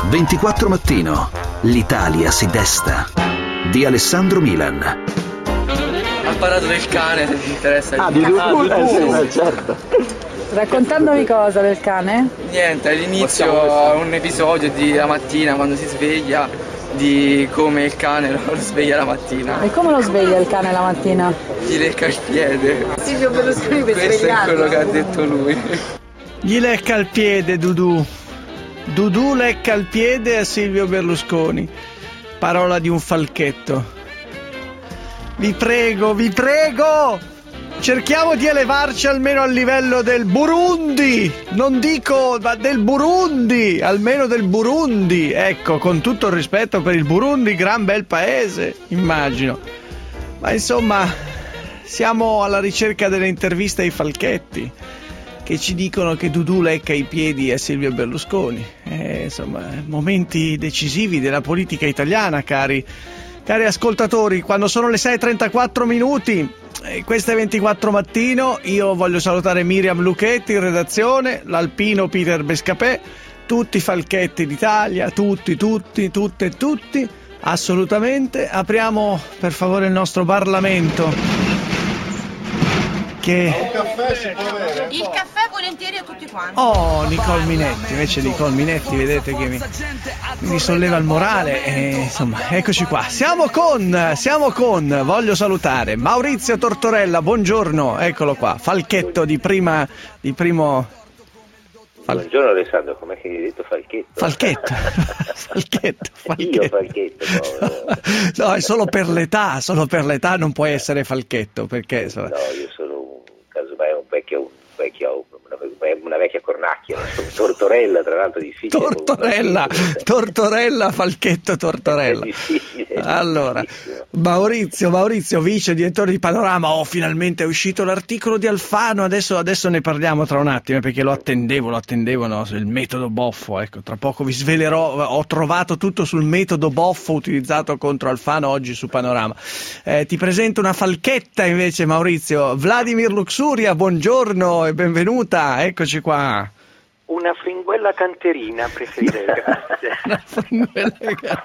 24 Mattino. L'Italia si desta. Di Alessandro Milan. Ha parlato del cane, se ti interessa. Di Dudu, certo. Raccontandomi cosa del cane? Niente, all'inizio un episodio di la mattina quando si sveglia, di come il cane lo sveglia la mattina. E come lo sveglia il cane la mattina? Gli lecca il piede. Silvio Berlusconi per Questo è quello che ha detto lui. Gli lecca il piede Dudu. Dudu lecca il piede a Silvio Berlusconi. Parola di un falchetto. Vi prego, cerchiamo di elevarci almeno al livello del Burundi. Non dico, ma del Burundi, almeno del Burundi. Ecco, con tutto il rispetto per il Burundi, gran bel paese, immagino. Ma insomma, siamo alla ricerca delle interviste ai falchetti che ci dicono che Dudu lecca i piedi a Silvio Berlusconi. Insomma, momenti decisivi della politica italiana, cari ascoltatori, quando sono le 6:34 minuti, questo è 24 Mattino. Io voglio salutare Miriam Lucchetti in redazione, l'alpino Peter Bescapè, tutti i falchetti d'Italia, tutti, assolutamente. Apriamo per favore il nostro Parlamento. Un caffè si può avere? Il caffè volentieri a tutti quanti. Oh, Nicole Minetti, invece Nicole Minetti, vedete che mi solleva il morale. Insomma, eccoci qua. Siamo con, voglio salutare Maurizio Tortorella, buongiorno, eccolo qua, falchetto di primo. Buongiorno Alessandro, com'è che hai detto falchetto? Falchetto. Io falchetto, no, è solo per l'età non puoi essere falchetto, perché insomma... No, io sono casomai una vecchia cornacchia, Tortorella, tra l'altro difficile. Tortorella, falchetto Tortorella. Allora, Maurizio, vice direttore di Panorama. Finalmente è uscito l'articolo di Alfano, adesso ne parliamo tra un attimo, perché lo attendevo, no? Il metodo Boffo, ecco, tra poco vi svelerò, ho trovato tutto sul metodo Boffo utilizzato contro Alfano oggi su Panorama. Ti presento una falchetta invece, Maurizio, Vladimir Luxuria, buongiorno e benvenuta, eccoci qua. Una fringuella canterina, preferirei, grazie.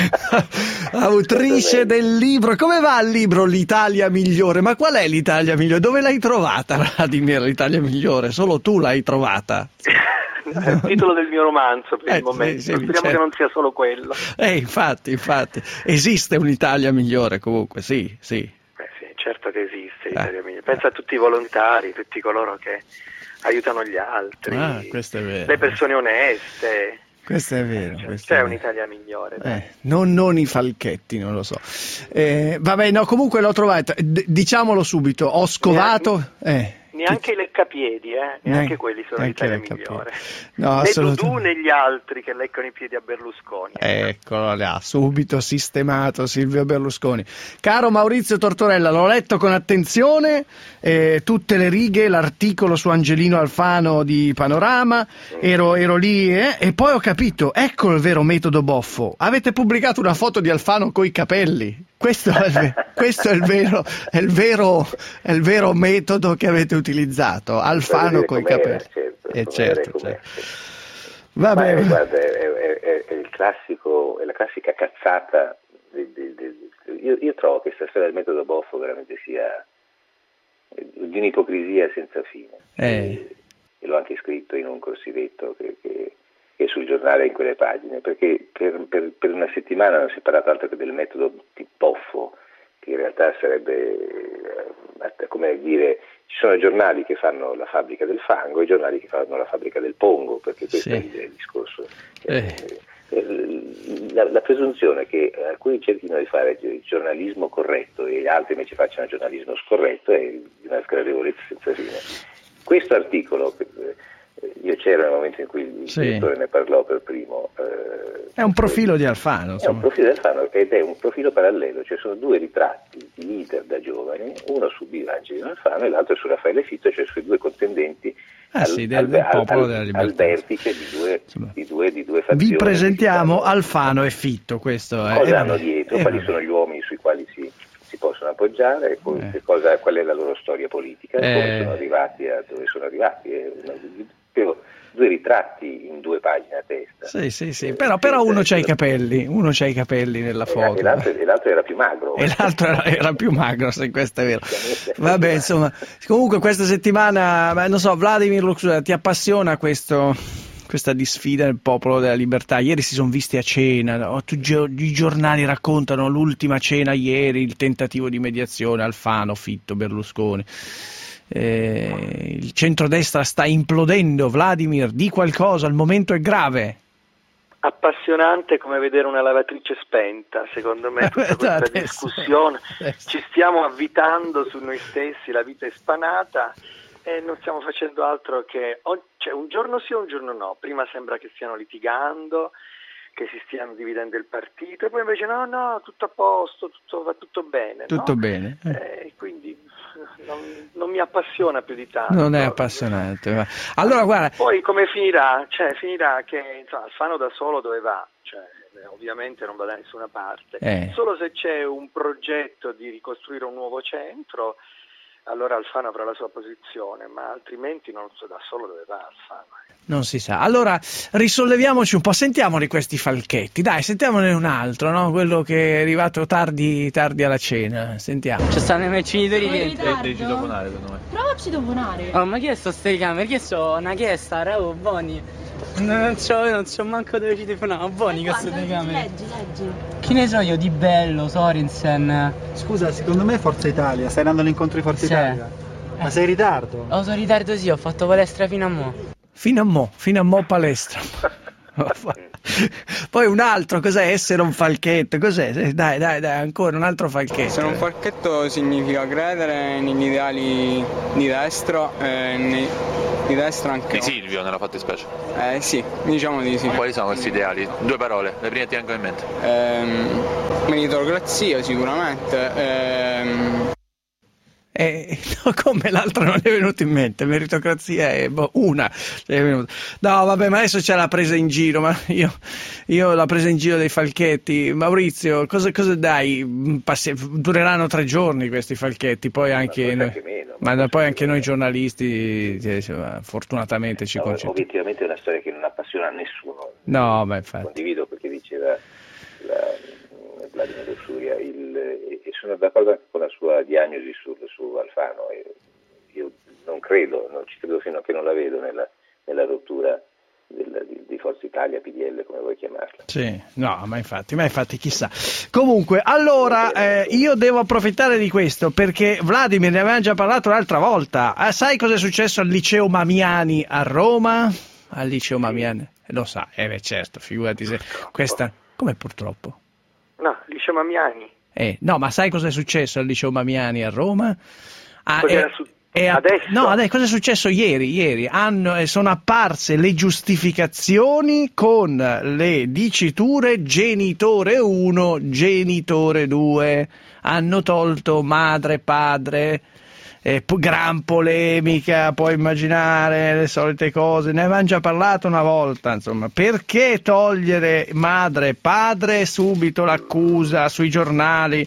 Autrice del libro. Come va il libro L'Italia migliore? Ma qual è l'Italia migliore? Dove l'hai trovata, Vladimir, l'Italia migliore? Solo tu l'hai trovata? È il titolo del mio romanzo per il momento. Sì, speriamo certo. che non sia solo quello. Infatti. Esiste un'Italia migliore comunque, sì. Sì, certo che esiste l'Italia migliore. Pensa a tutti i volontari, tutti coloro che aiutano gli altri, questo è vero. le persone oneste. Questo è vero. C'è un'Italia migliore. Non i falchetti, non lo so. Vabbè, no, comunque l'ho trovata. Diciamolo subito, ho scovato... Neanche i leccapiedi, neanche quelli sono l'Italia migliore. No, né Dudu né gli altri che leccano i piedi a Berlusconi. Eccolo là, subito sistemato Silvio Berlusconi. Caro Maurizio Tortorella, l'ho letto con attenzione, tutte le righe, l'articolo su Angelino Alfano di Panorama, ero lì e poi ho capito, ecco il vero metodo Boffo. Avete pubblicato una foto di Alfano coi capelli. Questo è il vero metodo che avete utilizzato, Alfano coi capelli. Certo. Vabbè. Guarda, è il classico, è la classica cazzata. Io trovo che questa storia del metodo Boffo veramente sia di un'ipocrisia senza fine. E l'ho anche scritto in un corsivetto che è sul giornale in quelle pagine, perché per una settimana non si è parlato altro che del metodo di Boffo, che in realtà sarebbe, come dire, ci sono giornali che fanno la fabbrica del fango e giornali che fanno la fabbrica del pongo, perché questo è il discorso. La presunzione che alcuni cerchino di fare giornalismo corretto e altri invece facciano giornalismo scorretto è di una sgradevolezza senza fine. Questo articolo, io c'ero nel momento in cui il direttore ne parlò per primo. È un profilo di Alfano. È un profilo di Alfano ed è un profilo parallelo, cioè sono due ritratti di leader da giovani, uno su Angelino Alfano e l'altro su Raffaele Fitto, cioè sui due contendenti del popolo della libertà. Al vertice di due fazioni. Vi presentiamo Alfano e Fitto, questo è. Cosa hanno dietro, quali sono gli uomini sui quali si possono appoggiare, qual è la loro storia politica, come sono arrivati a dove sono arrivati. Due ritratti in 2 pagine a testa. Sì. Però uno c'ha i capelli, nella foto. E l'altro era più magro. E l'altro era più magro, se questo è vero. Vabbè, insomma, comunque questa settimana, non so, Vladimir Luxuria, ti appassiona questa disfida del popolo della libertà? Ieri si sono visti a cena, i giornali raccontano l'ultima cena ieri, il tentativo di mediazione, Alfano, Fitto, Berlusconi. Il centrodestra sta implodendo. Vladimir, di qualcosa, il momento è grave. Appassionante come vedere una lavatrice spenta, secondo me, tutta questa discussione. Ci stiamo avvitando su noi stessi, la vita è spanata e non stiamo facendo altro che un giorno sì e un giorno no. Prima sembra che stiano litigando, che si stiano dividendo il partito, e poi invece no, tutto a posto, va tutto bene. Tutto bene. Quindi non mi appassiona più di tanto. Non è appassionante. Ma... Allora, guarda. Poi come finirà? Finirà che Alfano da solo dove va? Ovviamente non va da nessuna parte. Solo se c'è un progetto di ricostruire un nuovo centro, allora Alfano avrà la sua posizione, ma altrimenti non so da solo dove va Alfano. Non si sa. Allora, risolleviamoci un po', sentiamo di questi falchetti. Dai, sentiamone un altro, no? Quello che è arrivato tardi alla cena. Sentiamo. Ci stanno i miei genitori dentro. Devi citofonare, secondo me. Prova a citofonare. Oh, ma chi è sto telecamera? Chi so una chiesta, raga, buoni. Non c'ho manco dove citofonare, buoni queste telecamere. Leggi. Chi ne so io di Bello, Sorensen. Scusa, secondo me Forza Italia, stai andando all'incontro di Forza Italia. Ma sei in ritardo? Oh, sono in ritardo sì, ho fatto palestra fino a mo'. Fino a mo' palestra. Poi un altro, cos'è essere un falchetto? Cos'è? Dai, ancora un altro falchetto. Essere un falchetto significa credere negli ideali di destra di destra anche. Di Silvio nella fattispecie. Sì, diciamo di sì. Quali sono questi ideali? 2 parole, le prime ti vengono in mente. Meritocrazia sicuramente. No, come l'altra non è venuto in mente, meritocrazia è una. No, vabbè, ma adesso c'è la presa in giro, ma io la presa in giro dei falchetti. Maurizio, cosa dai? Dureranno 3 giorni questi falchetti, poi anche noi, poi anche noi giornalisti, fortunatamente ci concentriamo. Obiettivamente è una storia che non appassiona a nessuno. No, ma infatti. Condivido perché diceva Vladimir Luxuria, e sono d'accordo anche con la sua diagnosi su Alfano. Io non ci credo fino a che non la vedo nella rottura di Forza Italia, PDL, come vuoi chiamarla. Sì, no, ma infatti chissà. Comunque, allora io devo approfittare di questo perché Vladimir ne aveva già parlato l'altra volta. Sai cosa è successo al liceo Mamiani a Roma? Al liceo Mamiani? Lo sa, certo, figurati se questa... Come purtroppo? No, liceo Mamiani. No, ma sai cosa è successo al liceo Mamiani a Roma? Adesso? No, cosa è successo ieri? Sono apparse le giustificazioni con le diciture genitore 1, genitore 2. Hanno tolto madre, padre. Gran polemica, puoi immaginare le solite cose, ne avevamo già parlato una volta, insomma, perché togliere madre e padre? Subito l'accusa sui giornali,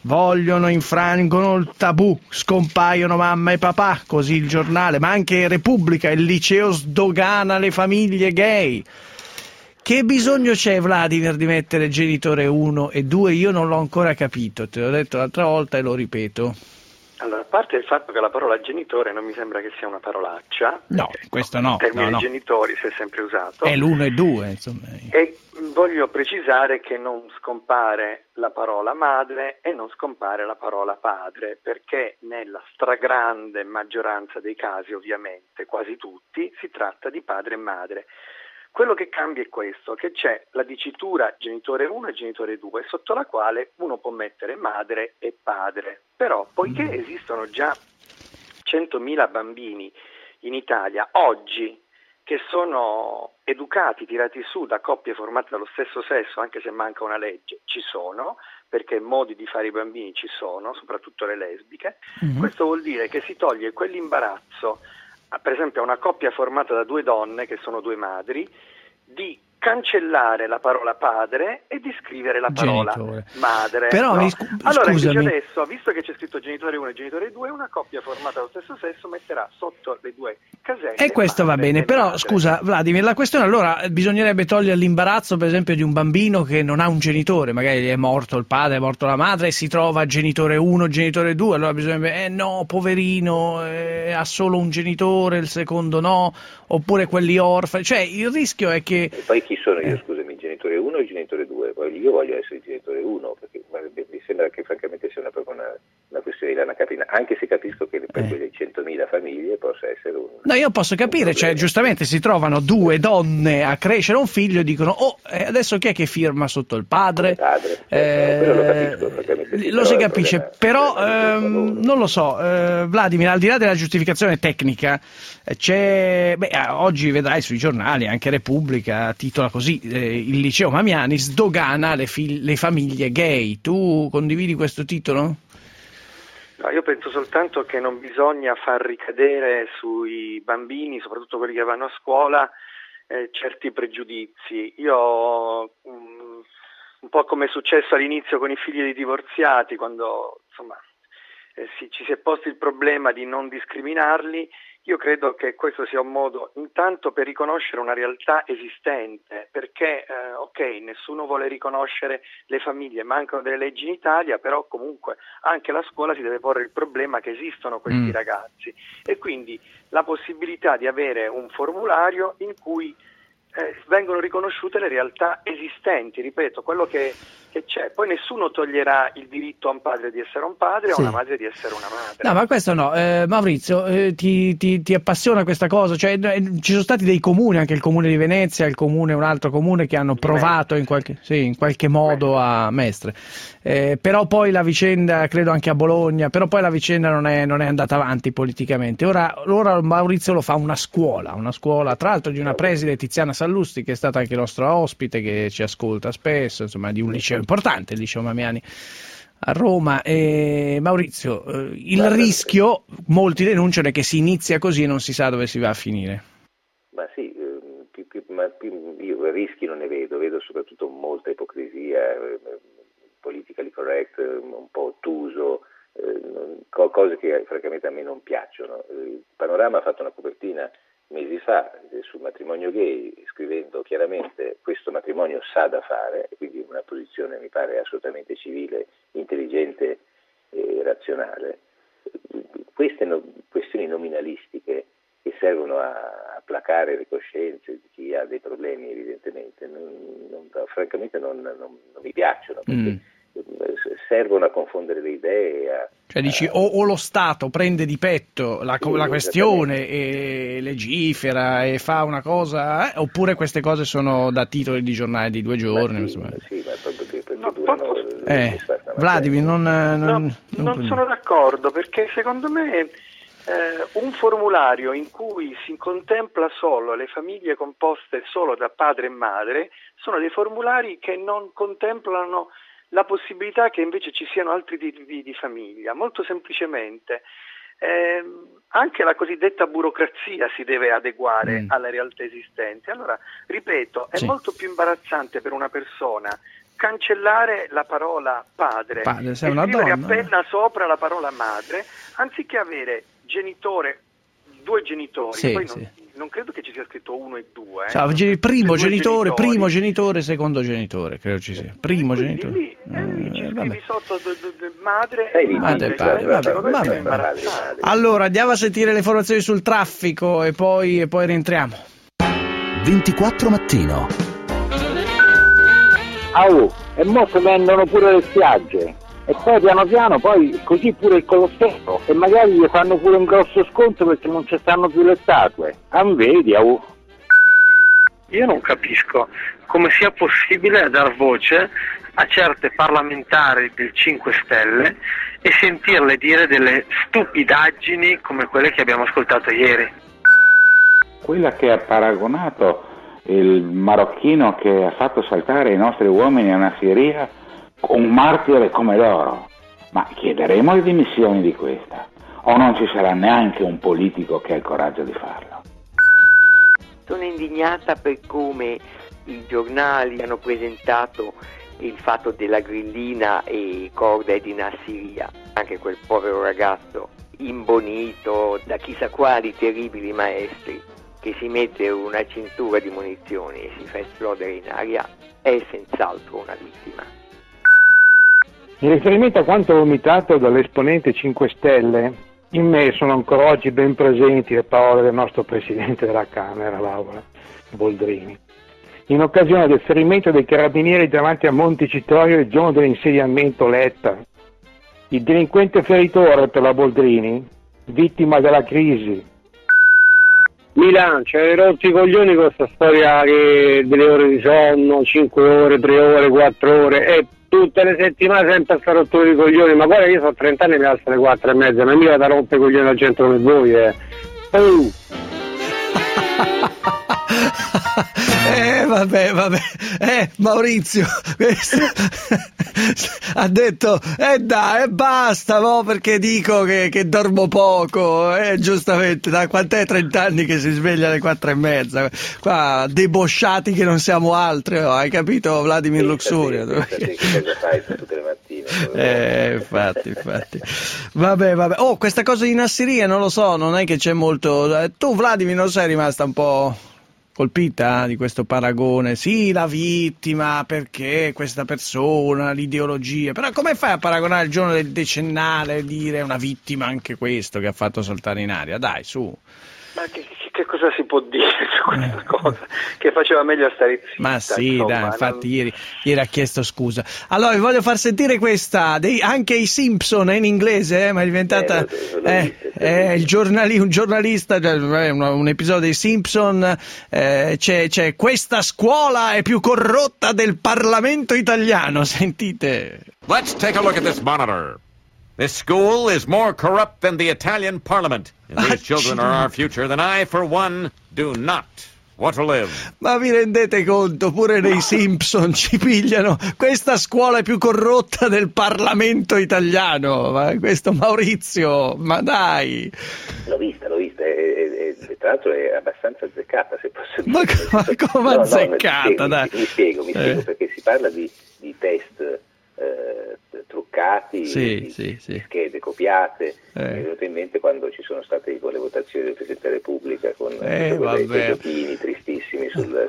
infrangono il tabù, scompaiono mamma e papà, così il giornale, ma anche Repubblica, il liceo sdogana le famiglie gay. Che bisogno c'è, Vladimir, di mettere genitore 1 e 2? Io non l'ho ancora capito, te l'ho detto l'altra volta e lo ripeto. Allora, a parte il fatto che la parola genitore non mi sembra che sia una parolaccia. No, questo no. Il termine no. genitori si è sempre usato. È l'1 e 2, insomma. E voglio precisare che non scompare la parola madre e non scompare la parola padre, perché nella stragrande maggioranza dei casi, ovviamente, quasi tutti, si tratta di padre e madre. Quello che cambia è questo, che c'è la dicitura genitore 1 e genitore 2, sotto la quale uno può mettere madre e padre. Però, poiché esistono già 100.000 bambini in Italia oggi che sono educati, tirati su da coppie formate dallo stesso sesso, anche se manca una legge, ci sono, perché modi di fare i bambini ci sono, soprattutto le lesbiche. Questo vuol dire che si toglie quell'imbarazzo, per esempio a una coppia formata da 2 donne, che sono 2 madri, di cancellare la parola padre e di scrivere la parola madre. Però allora scusami. invece adesso, visto che c'è scritto genitore 1 e genitore 2, una coppia formata dallo stesso sesso metterà sotto le due caselle. E questo va bene, però madre. Scusa Vladimir, la questione allora bisognerebbe togliere l'imbarazzo per esempio di un bambino che non ha un genitore, magari è morto il padre, è morto la madre e si trova genitore 1, genitore 2, allora bisognerebbe, no, poverino, ha solo un genitore, il secondo no, oppure quelli orfani, cioè il rischio è che... E poi chi sono io, scusami, genitore 1 o genitore 2? Poi io voglio essere genitore 1, perché mi sembra che francamente sia proprio una questione di lana capina, anche se capisco che per quelle 100.000 famiglie possa essere un... No, io posso capire, cioè giustamente si trovano due donne a crescere un figlio e dicono, adesso chi è che firma sotto il padre? Il padre, quello lo capisco, francamente. Lo si capisce, però non lo so, Vladimir, al di là della giustificazione tecnica, oggi vedrai sui giornali, anche Repubblica titola così, il liceo Mamiani sdogana le famiglie gay. Tu condividi questo titolo? No, io penso soltanto che non bisogna far ricadere sui bambini, soprattutto quelli che vanno a scuola, certi pregiudizi. Io, un po' come è successo all'inizio con i figli dei divorziati, quando insomma ci si è posto il problema di non discriminarli, io credo che questo sia un modo intanto per riconoscere una realtà esistente, perché nessuno vuole riconoscere le famiglie, mancano delle leggi in Italia, però comunque anche la scuola si deve porre il problema che esistono questi ragazzi, e quindi la possibilità di avere un formulario in cui vengono riconosciute le realtà esistenti, ripeto, quello che c'è. Poi nessuno toglierà il diritto a un padre di essere un padre o a una madre di essere una madre. No, ma questo no. Maurizio, ti appassiona questa cosa? Cioè, ci sono stati dei comuni, anche il comune di Venezia, un altro comune che hanno provato in qualche modo a Mestre. Però poi la vicenda, credo anche a Bologna, però poi la vicenda non è andata avanti politicamente. Ora Maurizio lo fa una scuola, tra l'altro di una preside, Tiziana Sallusti, che è stata anche nostra ospite, che ci ascolta spesso, insomma, di un liceo importante, il liceo Mamiani a Roma. Maurizio, il rischio, molti denunciano, è che si inizia così e non si sa dove si va a finire. Ma sì, io rischi non ne vedo soprattutto molta ipocrisia, politically correct, un po' ottuso, cose che francamente a me non piacciono. Il Panorama ha fatto una copertina mesi fa sul matrimonio gay, scrivendo chiaramente questo matrimonio sa da fare, quindi una posizione mi pare assolutamente civile, intelligente e razionale. Queste questioni nominalistiche che servono a placare le coscienze di chi ha dei problemi, evidentemente francamente non mi piacciono, perché servono a confondere le idee. Cioè dici o lo Stato prende di petto la questione e legifera e fa una cosa, oppure queste cose sono da titoli di giornale di 2 giorni. Sì, ma proprio perché durano. Vladimir, non sono d'accordo, perché secondo me un formulario in cui si contempla solo le famiglie composte solo da padre e madre sono dei formulari che non contemplano la possibilità che invece ci siano altri tipi di famiglia. Molto semplicemente anche la cosiddetta burocrazia si deve adeguare alle realtà esistenti. Allora, ripeto, è molto più imbarazzante per una persona cancellare la parola padre e scrivere appena sopra la parola madre, anziché avere due genitori. Non credo che ci sia scritto 1 e 2. Primo genitore, secondo genitore, credo ci sia. Primo genitore. Lì ci scrivi sotto madre e padre. Allora, andiamo a sentire le informazioni sul traffico e poi rientriamo. 24 mattino. E mo si vendono pure le spiagge. E poi piano piano così pure il Colosseo, e magari gli fanno pure un grosso sconto perché non ci stanno più le statue. Vedi, Io non capisco come sia possibile dar voce a certe parlamentari del 5 Stelle e sentirle dire delle stupidaggini come quelle che abbiamo ascoltato ieri. Quella che ha paragonato il marocchino che ha fatto saltare i nostri uomini a una Siria, un martire come loro, ma chiederemo le dimissioni di questa, o non ci sarà neanche un politico che ha il coraggio di farlo? Sono indignata per come i giornali hanno presentato il fatto della grillina e corda di Nassiria, anche quel povero ragazzo imbonito da chissà quali terribili maestri che si mette una cintura di munizioni e si fa esplodere in aria, è senz'altro una vittima. In riferimento a quanto vomitato dall'esponente 5 Stelle, in me sono ancora oggi ben presenti le parole del nostro Presidente della Camera, Laura Boldrini, in occasione del ferimento dei carabinieri davanti a Montecitorio il giorno dell'insediamento Letta. Il delinquente feritore per la Boldrini, vittima della crisi. Milan, c'hai rotti i coglioni con questa storia delle ore di sonno, 5 ore, 3 ore, 4 ore, e tutte le settimane sempre a sta rottura di coglioni. Ma guarda, io sono 30 anni e mi alzo alle 4:30, non mi vado a rompere i coglioni al centro come voi, Vabbè, Maurizio ha detto dai, basta, no, perché dico che dormo poco, giustamente, da quant'è 30 anni che si sveglia alle 4:30, qua debosciati che non siamo altri, hai capito, Vladimir Luxuria? Che cosa fai tutte le mattine? Infatti. Vabbè. Oh, questa cosa di Nassiria non lo so, non è che c'è molto. Tu, Vladimir, non sei rimasta un po' colpita di questo paragone? Sì, la vittima, perché questa persona, l'ideologia, però come fai a paragonare il giorno del decennale e dire una vittima anche questo che ha fatto saltare in aria? Dai, su. Ma che cosa si può dire su questa cosa? Che faceva meglio a stare zitta. Ma sì, insomma, dai, infatti ieri ha chiesto scusa. Allora vi voglio far sentire questa, anche i Simpson in inglese, ma è diventata un giornalista, un episodio dei Simpson, c'è questa scuola è più corrotta del Parlamento italiano, sentite. Let's take a look at this monitor. This school is more corrupt than the Italian parliament. And these children are our future. Then I, for one, do not want to live. Ma vi rendete conto? Pure nei Simpson ci pigliano. Questa scuola è più corrotta del Parlamento italiano. Ma questo Maurizio, ma dai. L'ho vista. E tra l'altro è abbastanza azzeccata, se posso dire. Ma come azzeccata? Mi spiego, perché si parla di test truccati, di schede copiate. Mi è venuto in mente quando ci sono state le votazioni del Presidente della Repubblica con dei giochini tristissimi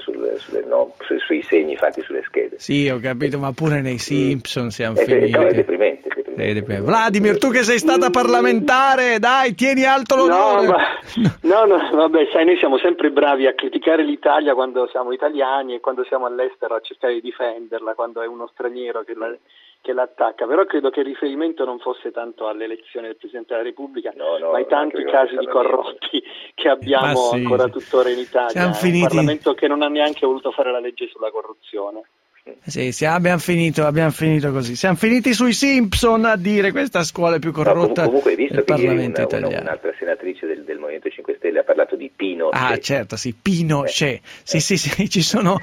sui segni fatti sulle schede. Sì, ho capito, ma pure nei Simpson siamo finiti. No, è deprimente. Vladimir, tu che sei stata parlamentare, dai, tieni alto l'onore. No, vabbè, sai, noi siamo sempre bravi a criticare l'Italia quando siamo italiani e quando siamo all'estero a cercare di difenderla, quando è uno straniero che l'attacca, però credo che il riferimento non fosse tanto all'elezione del Presidente della Repubblica, ma ai tanti casi di corrotti che abbiamo ancora tuttora in Italia. Un Parlamento che non ha neanche voluto fare la legge sulla corruzione. Sì, abbiamo finito così. Siamo finiti sui Simpson a dire questa scuola è più corrotta del Parlamento italiano. Un'altra senatrice del Movimento 5 Stelle ha parlato di Pinochet. Ah, certo, sì, Pinochet. Sì, ci sono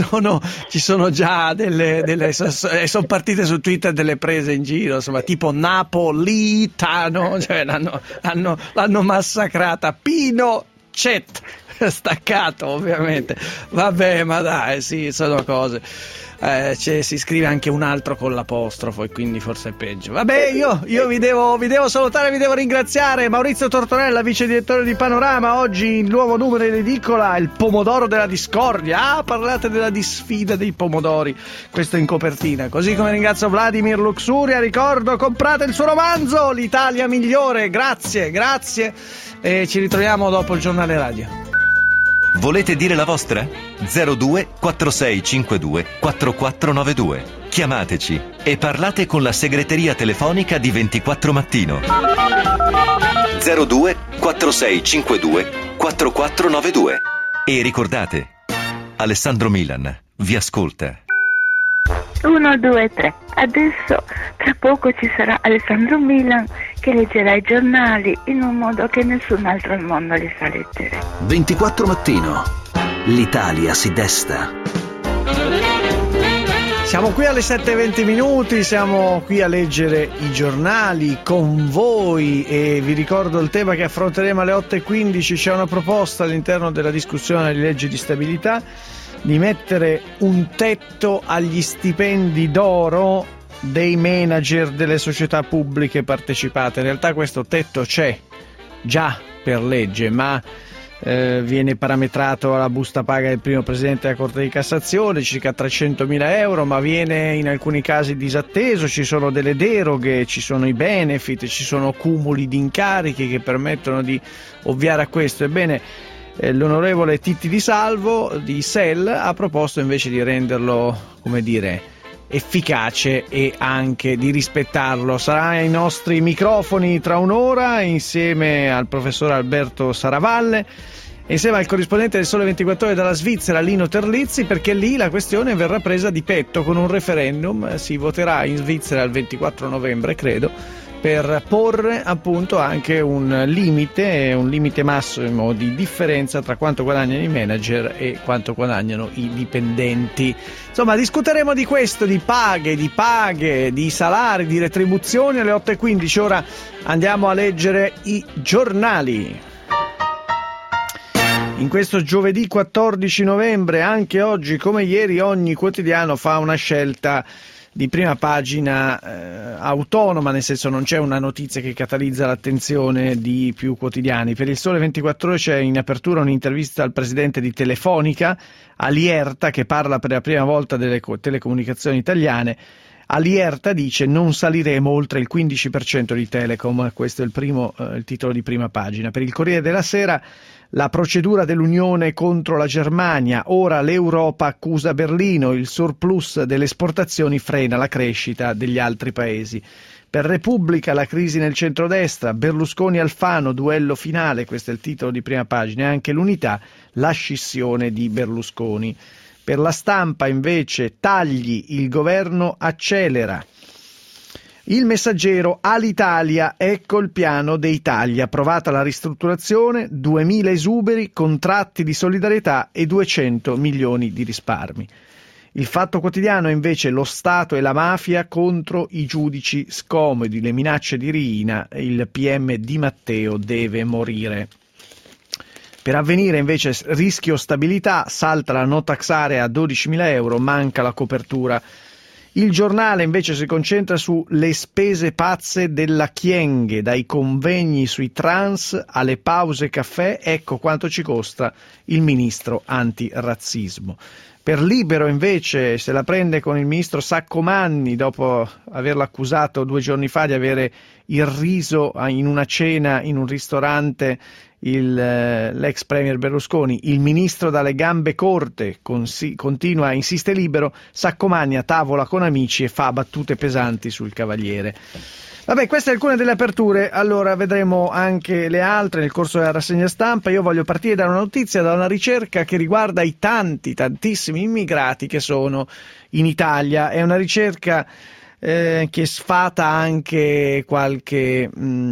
già delle sono partite su Twitter delle prese in giro, insomma, tipo napolitano, cioè l'hanno massacrata. Pinochet, staccato ovviamente. Vabbè, ma dai, sì, sono cose. Si scrive anche un altro con l'apostrofo e quindi forse è peggio. Vabbè, io vi devo salutare, vi devo ringraziare. Maurizio Tortonella, vice direttore di Panorama. Oggi il nuovo numero in edicola, il pomodoro della discordia. Parlate della disfida dei pomodori, questo in copertina. Così come ringrazio Vladimir Luxuria, ricordo, comprate il suo romanzo L'Italia migliore. Grazie e ci ritroviamo dopo il giornale radio. Volete dire la vostra? 02 4652 4492. Chiamateci e parlate con la segreteria telefonica di 24 Mattino. 02 4652 4492. E ricordate, Alessandro Milan vi ascolta. 1, 2, 3. Adesso tra poco ci sarà Alessandro Milan che leggerà i giornali in un modo che nessun altro al mondo li sa leggere. 24 Mattino. L'Italia si desta. Siamo qui alle 7:20, siamo qui a leggere i giornali con voi e vi ricordo il tema che affronteremo alle 8:15. C'è una proposta all'interno della discussione di legge di stabilità di mettere un tetto agli stipendi d'oro dei manager delle società pubbliche partecipate. In realtà questo tetto c'è già per legge, ma viene parametrato alla busta paga del primo presidente della Corte di Cassazione, circa 300.000 euro, ma viene in alcuni casi disatteso, ci sono delle deroghe, ci sono i benefit, ci sono cumuli di incarichi che permettono di ovviare a questo. Ebbene, l'onorevole Titti Di Salvo di SEL ha proposto invece di renderlo, come dire, efficace e anche di rispettarlo. Sarà ai nostri microfoni tra un'ora insieme al professor Alberto Saravalle, insieme al corrispondente del Sole 24 Ore dalla Svizzera Lino Terlizzi, perché lì la questione verrà presa di petto con un referendum. Si voterà in Svizzera il 24 novembre, credo, per porre appunto anche un limite massimo di differenza tra quanto guadagnano i manager e quanto guadagnano i dipendenti. Insomma, discuteremo di questo, di paghe, di salari, di retribuzioni alle 8:15. Ora andiamo a leggere i giornali. In questo giovedì 14 novembre, anche oggi come ieri, ogni quotidiano fa una scelta di prima pagina autonoma, nel senso non c'è una notizia che catalizza l'attenzione di più quotidiani. Per il Sole 24 Ore c'è in apertura un'intervista al presidente di Telefonica, Alierta, che parla per la prima volta delle telecomunicazioni italiane. Alierta dice: non saliremo oltre il 15% di Telecom. Questo è il titolo di prima pagina. Per il Corriere della Sera: la procedura dell'Unione contro la Germania, ora l'Europa accusa Berlino, il surplus delle esportazioni frena la crescita degli altri paesi. Per Repubblica: la crisi nel centrodestra, Berlusconi-Alfano, duello finale, questo è il titolo di prima pagina, e anche l'Unità, la scissione di Berlusconi. Per La Stampa invece: tagli, il governo accelera. Il Messaggero: all'Italia, ecco il piano dei tagli, approvata la ristrutturazione, 2.000 esuberi, contratti di solidarietà e 200 milioni di risparmi. Il Fatto Quotidiano invece: lo Stato e la mafia contro i giudici scomodi, le minacce di Riina, il PM Di Matteo deve morire. Per Avvenire invece: rischio stabilità, salta la no tax area a 12.000 euro, manca la copertura. Il Giornale invece si concentra sulle spese pazze della Kyenge, dai convegni sui trans alle pause caffè, ecco quanto ci costa il ministro antirazzismo. Per Libero invece se la prende con il ministro Saccomanni, dopo averlo accusato 2 giorni fa di avere irriso in una cena in un ristorante l'ex premier Berlusconi. Il ministro dalle gambe corte, continua, insiste Libero, Saccomanni a tavola con amici e fa battute pesanti sul Cavaliere. Vabbè, queste alcune delle aperture, allora vedremo anche le altre nel corso della rassegna stampa. Io voglio partire da una notizia, da una ricerca che riguarda i tantissimi immigrati che sono in Italia. È una ricerca che sfata anche qualche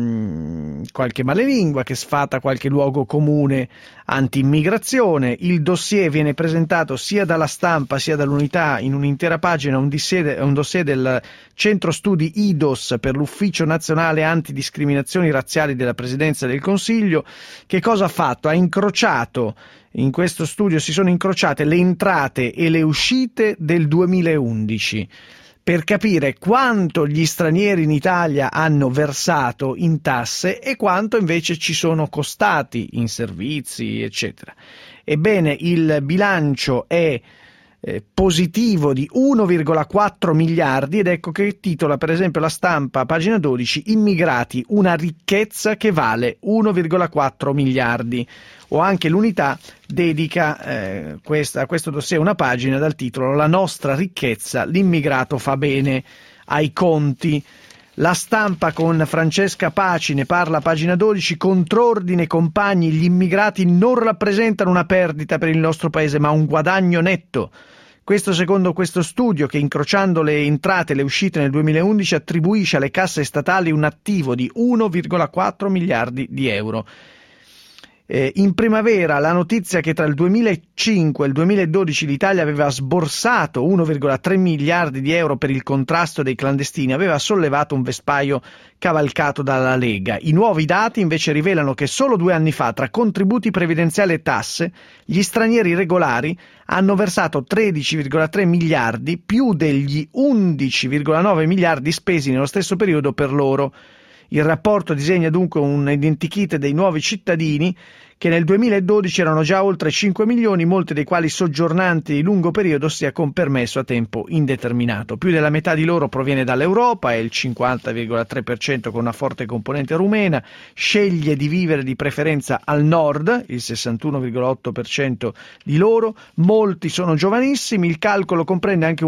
malelingua, che sfata qualche luogo comune anti-immigrazione. Il dossier viene presentato sia dalla Stampa sia dall'Unità in un'intera pagina, un dossier del Centro Studi IDOS per l'Ufficio Nazionale Antidiscriminazioni Razziali della Presidenza del Consiglio. Che cosa ha fatto? Ha incrociato, in questo studio si sono incrociate le entrate e le uscite del 2011. Per capire quanto gli stranieri in Italia hanno versato in tasse e quanto invece ci sono costati in servizi, eccetera. Ebbene, il bilancio è positivo di 1,4 miliardi ed ecco che titola per esempio La Stampa, pagina 12, immigrati, una ricchezza che vale 1,4 miliardi. O anche l'Unità dedica a questo dossier una pagina dal titolo La nostra ricchezza, l'immigrato fa bene ai conti. La Stampa con Francesca Paci ne parla a pagina 12, contrordine compagni, gli immigrati non rappresentano una perdita per il nostro paese ma un guadagno netto. Questo secondo questo studio che, incrociando le entrate e le uscite nel 2011, attribuisce alle casse statali un attivo di 1,4 miliardi di euro. In primavera la notizia che tra il 2005 e il 2012 l'Italia aveva sborsato 1,3 miliardi di euro per il contrasto dei clandestini aveva sollevato un vespaio cavalcato dalla Lega. I nuovi dati invece rivelano che solo 2 anni fa, tra contributi previdenziali e tasse, gli stranieri regolari hanno versato 13,3 miliardi, più degli 11,9 miliardi spesi nello stesso periodo per loro. Il rapporto disegna dunque un identikit dei nuovi cittadini che nel 2012 erano già oltre 5 milioni, molti dei quali soggiornanti di lungo periodo, sia con permesso a tempo indeterminato. Più della metà di loro proviene dall'Europa, è il 50,3% con una forte componente rumena, sceglie di vivere di preferenza al nord, il 61,8% di loro, molti sono giovanissimi, il calcolo comprende anche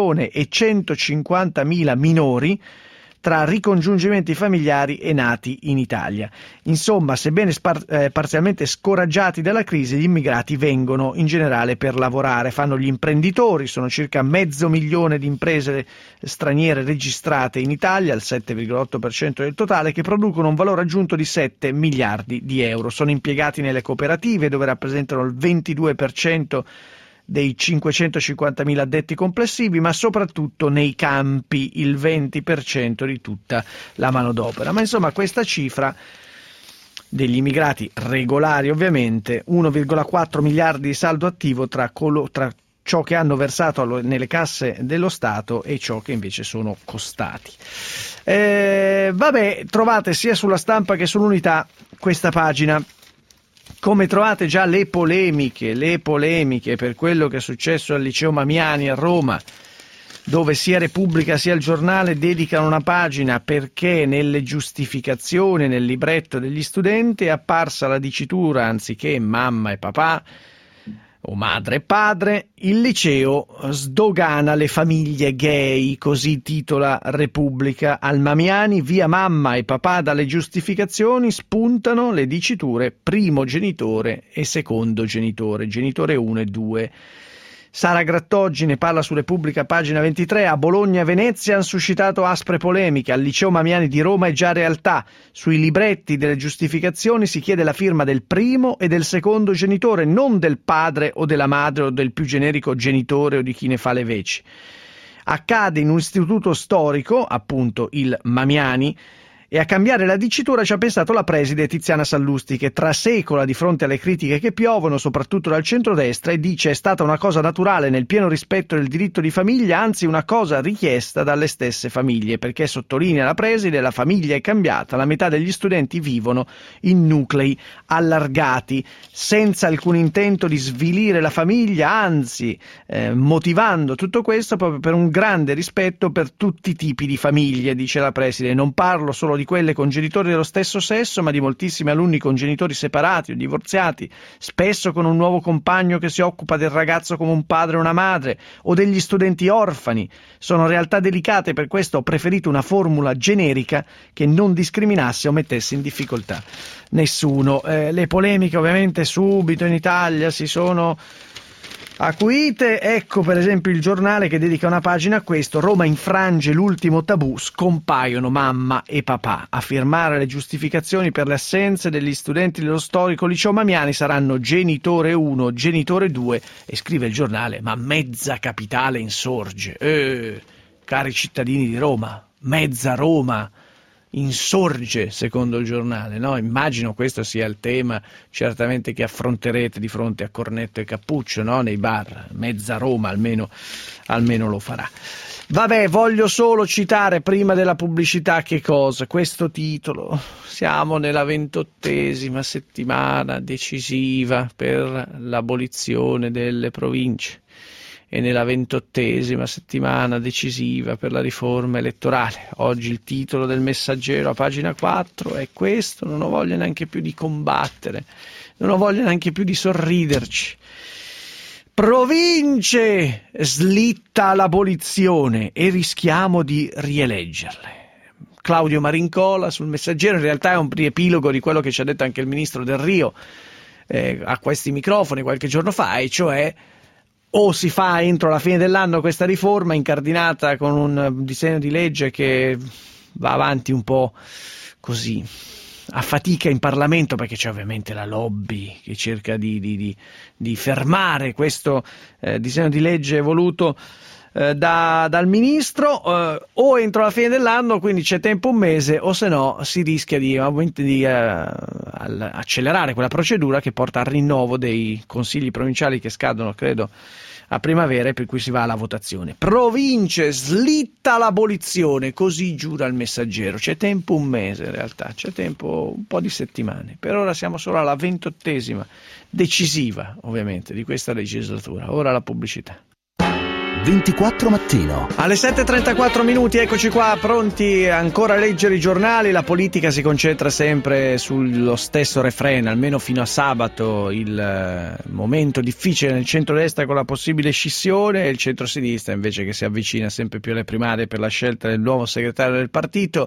1.150.000 minori, tra ricongiungimenti familiari e nati in Italia. Insomma, sebbene parzialmente scoraggiati dalla crisi, gli immigrati vengono in generale per lavorare, fanno gli imprenditori, sono circa 500.000 di imprese straniere registrate in Italia, il 7,8% del totale, che producono un valore aggiunto di 7 miliardi di euro. Sono impiegati nelle cooperative, dove rappresentano il 22% dei 550.000 addetti complessivi, ma soprattutto nei campi, il 20% di tutta la manodopera. Ma insomma, questa cifra degli immigrati regolari, ovviamente, 1,4 miliardi di saldo attivo tra ciò che hanno versato nelle casse dello Stato e ciò che invece sono costati. Vabbè, trovate sia sulla Stampa che sull'Unità questa pagina. Come trovate già le polemiche per quello che è successo al liceo Mamiani a Roma, dove sia Repubblica sia il Giornale dedicano una pagina perché nelle giustificazioni, nel libretto degli studenti è apparsa la dicitura, anziché mamma e papà o madre e padre, il liceo sdogana le famiglie gay, così titola Repubblica. Al Mamiani, via mamma e papà dalle giustificazioni, spuntano le diciture primo genitore e secondo genitore, genitore 1 e 2. Sara Grattoggi ne parla su Repubblica, pagina 23. A Bologna e Venezia hanno suscitato aspre polemiche. Al liceo Mamiani di Roma è già realtà. Sui libretti delle giustificazioni si chiede la firma del primo e del secondo genitore, non del padre o della madre o del più generico genitore o di chi ne fa le veci. Accade in un istituto storico, appunto il Mamiani, e a cambiare la dicitura ci ha pensato la preside Tiziana Sallusti, che trasecola di fronte alle critiche che piovono, soprattutto dal centrodestra, e dice: è stata una cosa naturale nel pieno rispetto del diritto di famiglia, anzi una cosa richiesta dalle stesse famiglie, perché, sottolinea la preside, la famiglia è cambiata, la metà degli studenti vivono in nuclei allargati, senza alcun intento di svilire la famiglia, anzi motivando tutto questo proprio per un grande rispetto per tutti i tipi di famiglie, dice la preside. Non parlo solo di quelle con genitori dello stesso sesso, ma di moltissimi alunni con genitori separati o divorziati, spesso con un nuovo compagno che si occupa del ragazzo come un padre o una madre, o degli studenti orfani. Sono realtà delicate, per questo ho preferito una formula generica che non discriminasse o mettesse in difficoltà nessuno. Le polemiche ovviamente subito in Italia si sono acuite. Ecco per esempio il Giornale che dedica una pagina a questo: Roma infrange l'ultimo tabù, scompaiono mamma e papà. A firmare le giustificazioni per le assenze degli studenti dello storico liceo Mamiani saranno genitore 1, genitore 2, e scrive il Giornale: ma mezza capitale insorge. Cari cittadini di Roma, mezza Roma insorge, secondo il Giornale, no? Immagino questo sia il tema certamente che affronterete di fronte a Cornetto e Cappuccio, no? Nei bar. Mezza Roma almeno lo farà. Vabbè, voglio solo citare prima della pubblicità che cosa? Questo titolo: siamo nella 28ª settimana decisiva per l'abolizione delle province e nella 28ª settimana decisiva per la riforma elettorale. Oggi il titolo del Messaggero a pagina 4 è questo: non ho voglia neanche più di combattere, non ho voglia neanche più di sorriderci. Province, slitta l'abolizione e rischiamo di rieleggerle. Claudio Marincola sul Messaggero. In realtà è un riepilogo di quello che ci ha detto anche il ministro Del Rio a questi microfoni qualche giorno fa, e cioè: o si fa entro la fine dell'anno questa riforma incardinata con un disegno di legge che va avanti un po' così a fatica in Parlamento, perché c'è ovviamente la lobby che cerca di fermare questo disegno di legge voluto dal ministro, o entro la fine dell'anno, quindi c'è tempo un mese, o se no si rischia di accelerare quella procedura che porta al rinnovo dei consigli provinciali che scadono, credo, a primavera, per cui si va alla votazione. Province, slitta l'abolizione, così giura il Messaggero. C'è tempo un mese, in realtà, c'è tempo un po' di settimane. Per ora siamo solo alla 28ª, decisiva ovviamente, di questa legislatura. Ora la pubblicità. 24 mattino. Alle 7:34 minuti, eccoci qua, pronti ancora a leggere i giornali. La politica si concentra sempre sullo stesso refrain, almeno fino a sabato, il momento difficile nel centrodestra con la possibile scissione, e il centrosinistra invece che si avvicina sempre più alle primarie per la scelta del nuovo segretario del partito.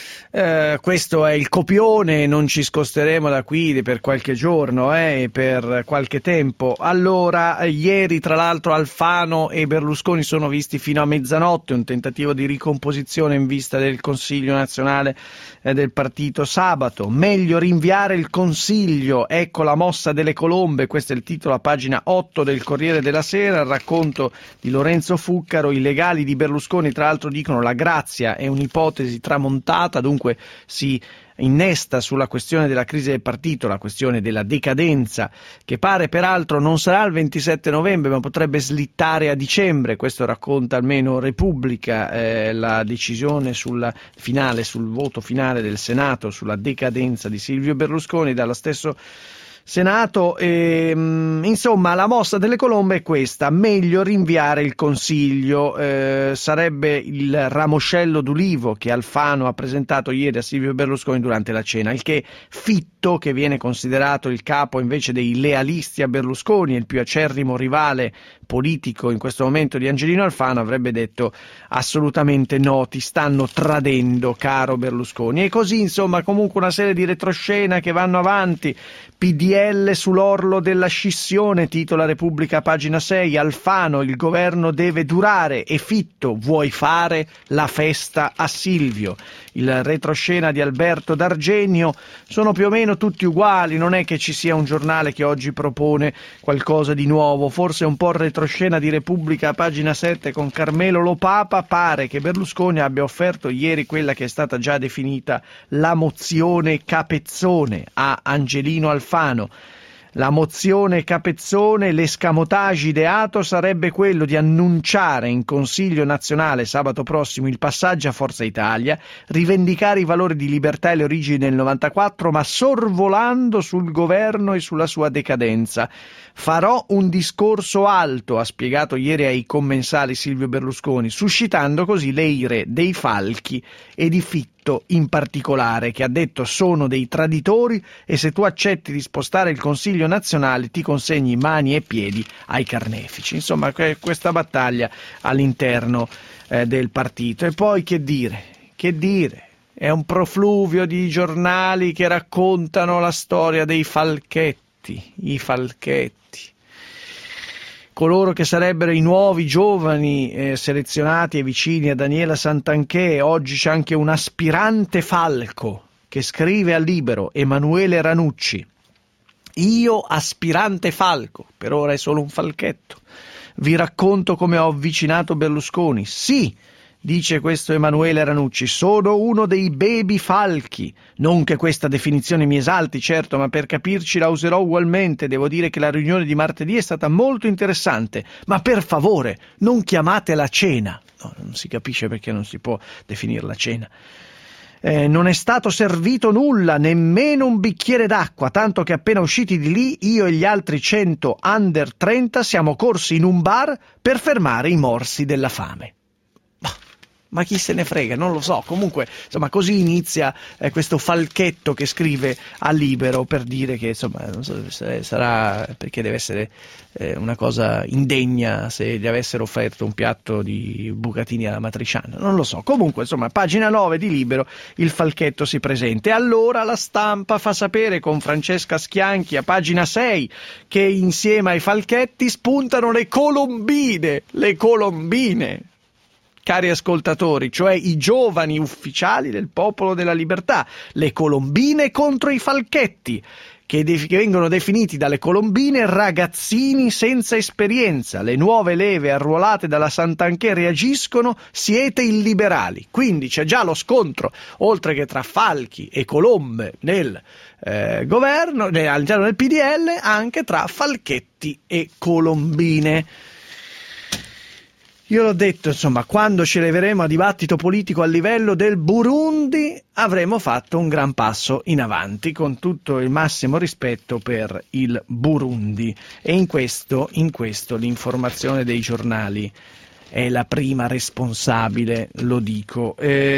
Questo è il copione, non ci sposteremo da qui per qualche giorno, per qualche tempo. Allora, ieri tra l'altro Alfano e Berlusconi sono visti fino a mezzanotte, un tentativo di ricomposizione in vista del Consiglio nazionale del partito sabato. Meglio rinviare il Consiglio, ecco la mossa delle colombe, questo è il titolo a pagina 8 del Corriere della Sera, il racconto di Lorenzo Fuccaro. I legali di Berlusconi tra l'altro dicono la grazia è un'ipotesi tramontata, dunque si innesta sulla questione della crisi del partito, la questione della decadenza, che pare peraltro non sarà il 27 novembre ma potrebbe slittare a dicembre. Questo racconta almeno Repubblica, la decisione sul voto finale del Senato sulla decadenza di Silvio Berlusconi dallo stesso Senato. Insomma, la mossa delle colombe è questa: meglio rinviare il Consiglio. Sarebbe il ramoscello d'ulivo che Alfano ha presentato ieri a Silvio Berlusconi durante la cena, il che Fitto, che viene considerato il capo invece dei lealisti a Berlusconi e il più acerrimo rivale politico in questo momento di Angelino Alfano, avrebbe detto assolutamente no, ti stanno tradendo, caro Berlusconi. E così, insomma, comunque una serie di retroscena che vanno avanti. PDL sull'orlo della scissione, titola Repubblica, pagina 6. Alfano, il governo deve durare, e Fitto, vuoi fare la festa a Silvio. Il retroscena di Alberto D'Argenio. Sono più o meno tutti uguali, non è che ci sia un giornale che oggi propone qualcosa di nuovo, forse un po' il retroscena di Repubblica, pagina 7, con Carmelo Lopapa. Pare che Berlusconi abbia offerto ieri quella che è stata già definita la mozione Capezzone a Angelino Alfano. La mozione Capezzone, l'escamotage ideato sarebbe quello di annunciare in Consiglio nazionale sabato prossimo il passaggio a Forza Italia, rivendicare i valori di libertà e le origini del 94, ma sorvolando sul governo e sulla sua decadenza. Farò un discorso alto, ha spiegato ieri ai commensali Silvio Berlusconi, suscitando così le ire dei Falchi e di Fitto in particolare, che ha detto sono dei traditori e se tu accetti di spostare il Consiglio nazionale ti consegni mani e piedi ai carnefici. Insomma, questa battaglia all'interno del partito. E poi che dire? È un profluvio di giornali che raccontano la storia dei Falchetti, i Falchetti. Coloro che sarebbero i nuovi giovani selezionati e vicini a Daniela Santanchè. Oggi c'è anche un aspirante falco che scrive a Libero, Emanuele Ranucci. Io aspirante falco, per ora è solo un falchetto. Vi racconto come ho avvicinato Berlusconi. Sì, dice questo Emanuele Ranucci, sono uno dei baby falchi. Non che questa definizione mi esalti, certo, ma per capirci la userò ugualmente. Devo dire che la riunione di martedì è stata molto interessante, ma per favore non chiamatela cena. No, non si capisce perché non si può definirla cena. Non è stato servito nulla, nemmeno un bicchiere d'acqua, tanto che appena usciti di lì io e gli altri 100 under 30 siamo corsi in un bar per fermare i morsi della fame. Ma chi se ne frega, non lo so. Comunque, insomma, così inizia questo falchetto che scrive a Libero per dire che, insomma, non so se sarà perché deve essere una cosa indegna se gli avessero offerto un piatto di bucatini alla matriciana, non lo so. Comunque, insomma, pagina 9 di Libero, il falchetto si presenta. E allora la Stampa fa sapere con Francesca Schianchi a pagina 6 che insieme ai falchetti spuntano le colombine. cari ascoltatori, cioè i giovani ufficiali del Popolo della Libertà, le colombine contro i falchetti, che vengono definiti dalle colombine ragazzini senza esperienza. Le nuove leve arruolate dalla Santanchè reagiscono: siete illiberali. Quindi c'è già lo scontro, oltre che tra falchi e colombe nel governo, all'interno del PDL, anche tra falchetti e colombine. Io l'ho detto, insomma, quando ci leveremo a dibattito politico a livello del Burundi avremo fatto un gran passo in avanti, con tutto il massimo rispetto per il Burundi. E in questo l'informazione dei giornali è la prima responsabile, lo dico.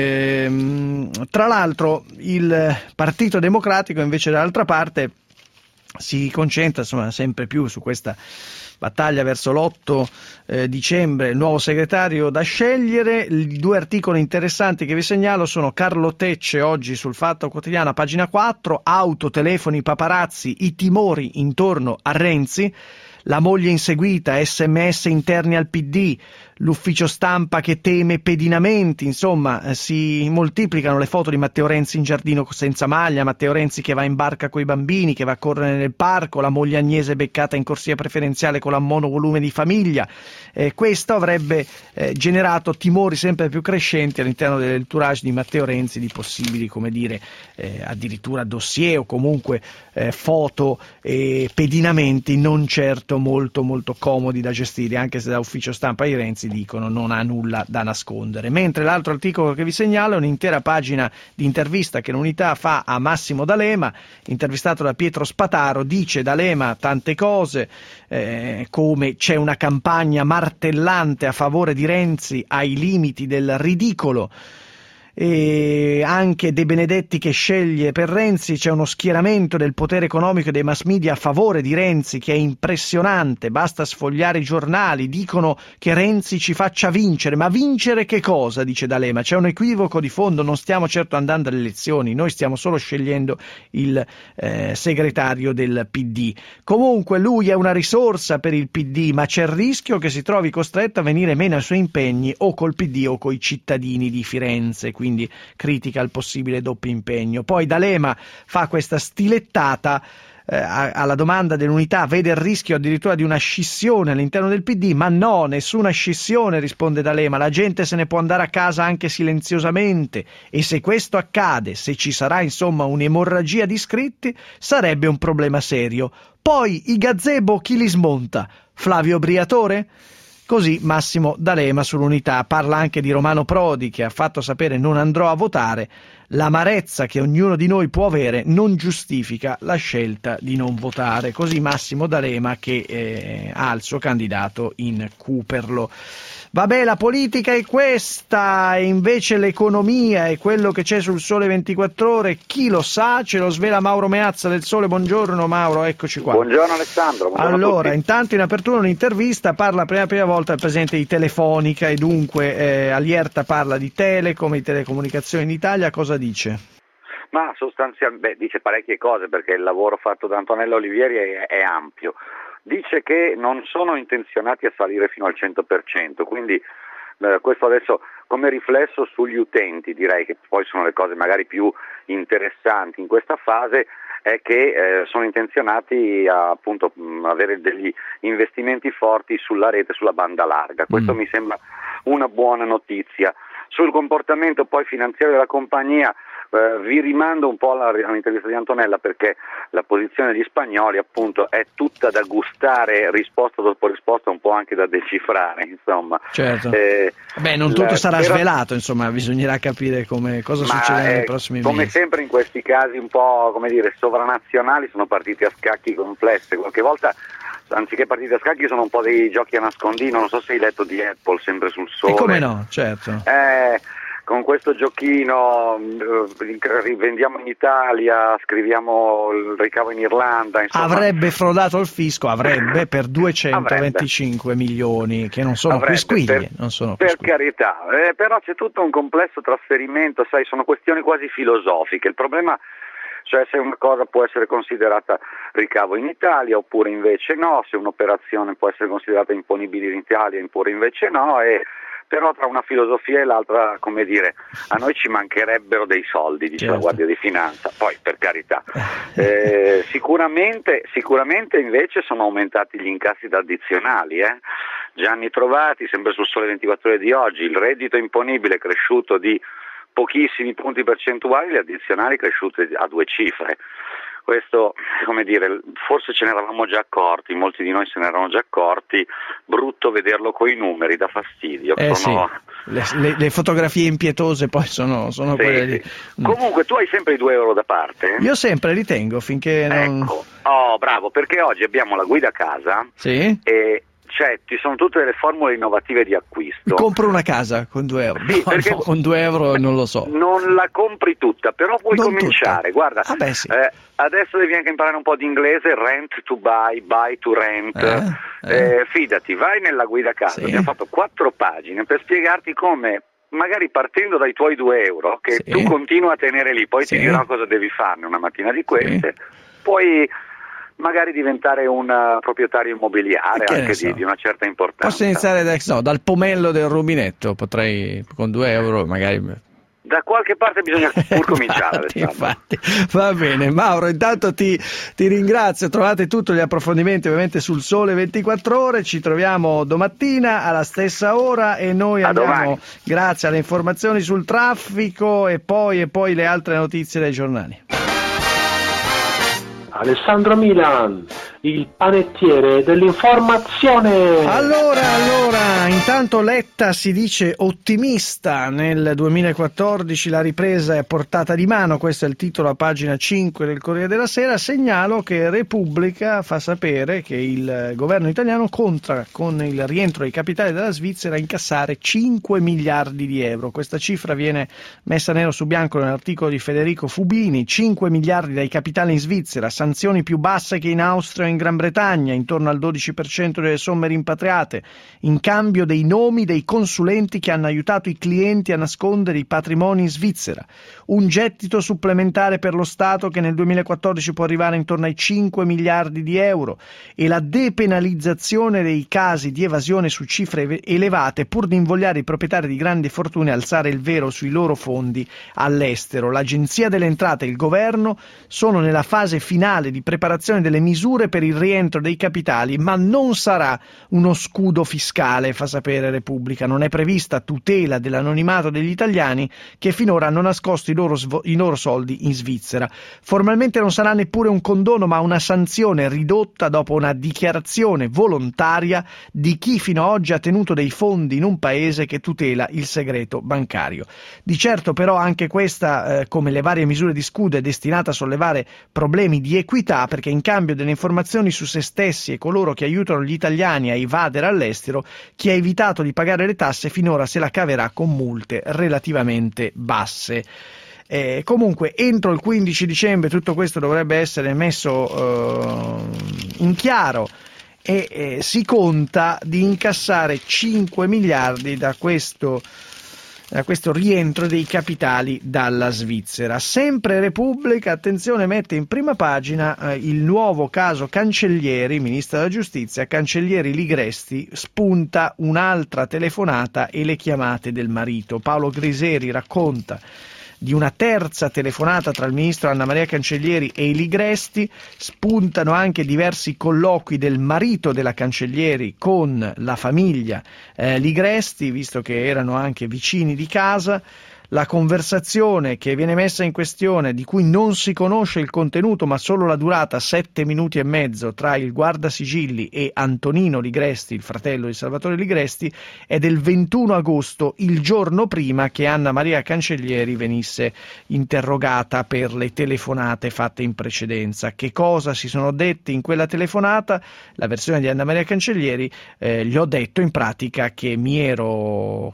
Tra l'altro il Partito Democratico invece dall'altra parte si concentra, insomma, sempre più su questa battaglia verso l'8 dicembre, il nuovo segretario da scegliere. I due articoli interessanti che vi segnalo sono Carlo Tecce oggi sul Fatto Quotidiano, pagina 4, auto, telefoni, paparazzi, i timori intorno a Renzi, la moglie inseguita, SMS interni al PD, l'ufficio stampa che teme pedinamenti, insomma si moltiplicano le foto di Matteo Renzi in giardino senza maglia, Matteo Renzi che va in barca coi bambini, che va a correre nel parco, la moglie Agnese beccata in corsia preferenziale con la monovolume di famiglia. Questo avrebbe generato timori sempre più crescenti all'interno dell'entourage di Matteo Renzi di possibili, come dire, addirittura dossier o comunque foto e pedinamenti non certo molto comodi da gestire, anche se da ufficio stampa di Renzi dicono non ha nulla da nascondere. Mentre l'altro articolo che vi segnalo è un'intera pagina di intervista che l'Unità fa a Massimo D'Alema, intervistato da Pietro Spataro. Dice D'Alema tante cose, come c'è una campagna martellante a favore di Renzi ai limiti del ridicolo, e anche De Benedetti che sceglie per Renzi. C'è uno schieramento del potere economico e dei mass media a favore di Renzi che è impressionante, basta sfogliare i giornali, dicono che Renzi ci faccia vincere. Ma vincere che cosa? Dice D'Alema. C'è un equivoco di fondo, non stiamo certo andando alle elezioni, noi stiamo solo scegliendo il segretario del PD. Comunque lui è una risorsa per il PD, ma c'è il rischio che si trovi costretto a venire meno ai suoi impegni o col PD o coi cittadini di Firenze, quindi critica il possibile doppio impegno. Poi D'Alema fa questa stilettata alla domanda dell'Unità: vede il rischio addirittura di una scissione all'interno del PD? Ma no, nessuna scissione, risponde D'Alema, la gente se ne può andare a casa anche silenziosamente, e se questo accade, se ci sarà insomma un'emorragia di iscritti, sarebbe un problema serio. Poi i gazebo chi li smonta? Flavio Briatore? Così Massimo D'Alema sull'Unità. Parla anche di Romano Prodi, che ha fatto sapere: non andrò a votare, l'amarezza che ognuno di noi può avere non giustifica la scelta di non votare. Così Massimo D'Alema, che ha il suo candidato in Cooperlo. Vabbè, la politica è questa, e invece l'economia è quello che c'è sul Sole 24 Ore. Chi lo sa? Ce lo svela Mauro Meazza del Sole. Buongiorno Mauro, eccoci qua. Buongiorno Alessandro. Buongiorno allora, intanto in apertura un'intervista, parla per la prima volta il presidente di Telefonica, e dunque Alierta parla di Telecom, di telecomunicazioni in Italia. Cosa dice? Ma sostanzialmente dice parecchie cose, perché il lavoro fatto da Antonella Olivieri è ampio. Dice che non sono intenzionati a salire fino al 100%, quindi questo adesso come riflesso sugli utenti, direi che poi sono le cose magari più interessanti in questa fase, è che sono intenzionati a appunto avere degli investimenti forti sulla rete, sulla banda larga. Questo mi sembra una buona notizia. Sul comportamento poi finanziario della compagnia vi rimando un po' all'intervista di Antonella, perché la posizione degli spagnoli appunto è tutta da gustare, risposta dopo risposta, un po' anche da decifrare, insomma. Certo. Beh, non tutto sarà svelato, insomma, bisognerà capire cosa succederà nei prossimi mesi. Come sempre in questi casi un po', come dire, sovranazionali, sono partiti a scacchi complesse. Qualche volta, anziché partite a scacchi, sono un po' dei giochi a nascondino. Non so se hai letto di Apple, sempre sul Sole. E come no, certo. Con questo giochino rivendiamo in Italia, scriviamo il ricavo in Irlanda, insomma. Avrebbe frodato il fisco, per 225 milioni, che non sono quisquiglie. Per carità, però c'è tutto un complesso trasferimento, sai, sono questioni quasi filosofiche. Il problema, cioè, se una cosa può essere considerata ricavo in Italia oppure invece no, se un'operazione può essere considerata imponibile in Italia oppure invece no, e però tra una filosofia e l'altra, come dire, a noi ci mancherebbero dei soldi, dice la Guardia di Finanza, poi per carità. Sicuramente invece sono aumentati gli incassi d'addizionali, Gianni Trovati, sempre sul Sole 24 Ore di oggi, il reddito imponibile è cresciuto di pochissimi punti percentuali, le addizionali cresciute a 2 cifre. Questo, come dire, forse ce ne eravamo già accorti, molti di noi se ne erano già accorti, brutto vederlo coi numeri, dà fastidio. Sì. Le fotografie impietose poi sono sì, quelle lì. Comunque tu hai sempre i 2 euro da parte? Io sempre li tengo finché non... Ecco, bravo, perché oggi abbiamo la guida a casa, sì? E ci sono tutte le formule innovative di acquisto. Compro una casa con 2 euro. Sì, perché con 2 euro non lo so. Non la compri tutta, però puoi cominciare. Tutta. Guarda, sì. Adesso devi anche imparare un po' di inglese, rent to buy, buy to rent. Fidati, vai nella guida a casa. Abbiamo fatto 4 pagine per spiegarti come, magari partendo dai tuoi 2 euro, che tu continui a tenere lì, poi ti dirò cosa devi farne una mattina di queste, puoi magari diventare un proprietario immobiliare anche di una certa importanza. Posso iniziare dal pomello del rubinetto, potrei con 2 euro magari... Da qualche parte bisogna pur cominciare. Infatti. Va bene, Mauro, intanto ti ringrazio. Trovate tutti gli approfondimenti ovviamente sul Sole 24 Ore, ci troviamo domattina alla stessa ora e noi andiamo, grazie alle informazioni sul traffico e poi le altre notizie dai giornali. Alessandro Milan, il panettiere dell'informazione. Allora, intanto Letta si dice ottimista, nel 2014 la ripresa è a portata di mano, questo è il titolo a pagina 5 del Corriere della Sera. Segnalo che Repubblica fa sapere che il governo italiano conta con il rientro dei capitali dalla Svizzera a incassare 5 miliardi di euro. Questa cifra viene messa nero su bianco nell'articolo di Federico Fubini, 5 miliardi dai capitali in Svizzera, sanzioni più basse che in Austria e in Gran Bretagna, intorno al 12% delle somme rimpatriate, in cambio dei nomi dei consulenti che hanno aiutato i clienti a nascondere i patrimoni in Svizzera. Un gettito supplementare per lo Stato che nel 2014 può arrivare intorno ai 5 miliardi di euro e la depenalizzazione dei casi di evasione su cifre elevate pur di invogliare i proprietari di grandi fortune a alzare il velo sui loro fondi all'estero. L'Agenzia delle Entrate e il Governo sono nella fase finale di preparazione delle misure per il rientro dei capitali, ma non sarà uno scudo fiscale, fa sapere Repubblica. Non è prevista tutela dell'anonimato degli italiani che finora hanno nascosto i loro soldi in Svizzera. Formalmente non sarà neppure un condono, ma una sanzione ridotta dopo una dichiarazione volontaria di chi fino ad oggi ha tenuto dei fondi in un paese che tutela il segreto bancario. Di certo però anche questa, come le varie misure di scudo, è destinata a sollevare problemi di equità, perché in cambio delle informazioni su se stessi e coloro che aiutano gli italiani a evadere all'estero, chi ha evitato di pagare le tasse finora se la caverà con multe relativamente basse. Comunque entro il 15 dicembre tutto questo dovrebbe essere messo in chiaro e si conta di incassare 5 miliardi da questo rientro dei capitali dalla Svizzera. Sempre Repubblica, attenzione, mette in prima pagina il nuovo caso Cancellieri, ministro della giustizia. Cancellieri Ligresti, spunta un'altra telefonata e le chiamate del marito. Paolo Griseri racconta di una terza telefonata tra il ministro Anna Maria Cancellieri e i Ligresti. Spuntano anche diversi colloqui del marito della Cancellieri con la famiglia Ligresti, visto che erano anche vicini di casa. La conversazione che viene messa in questione, di cui non si conosce il contenuto ma solo la durata, 7 minuti e mezzo, tra il guardasigilli e Antonino Ligresti, il fratello di Salvatore Ligresti, è del 21 agosto, il giorno prima che Anna Maria Cancellieri venisse interrogata per le telefonate fatte in precedenza. Che cosa si sono detti in quella telefonata? La versione di Anna Maria Cancellieri: gli ho detto in pratica che mi ero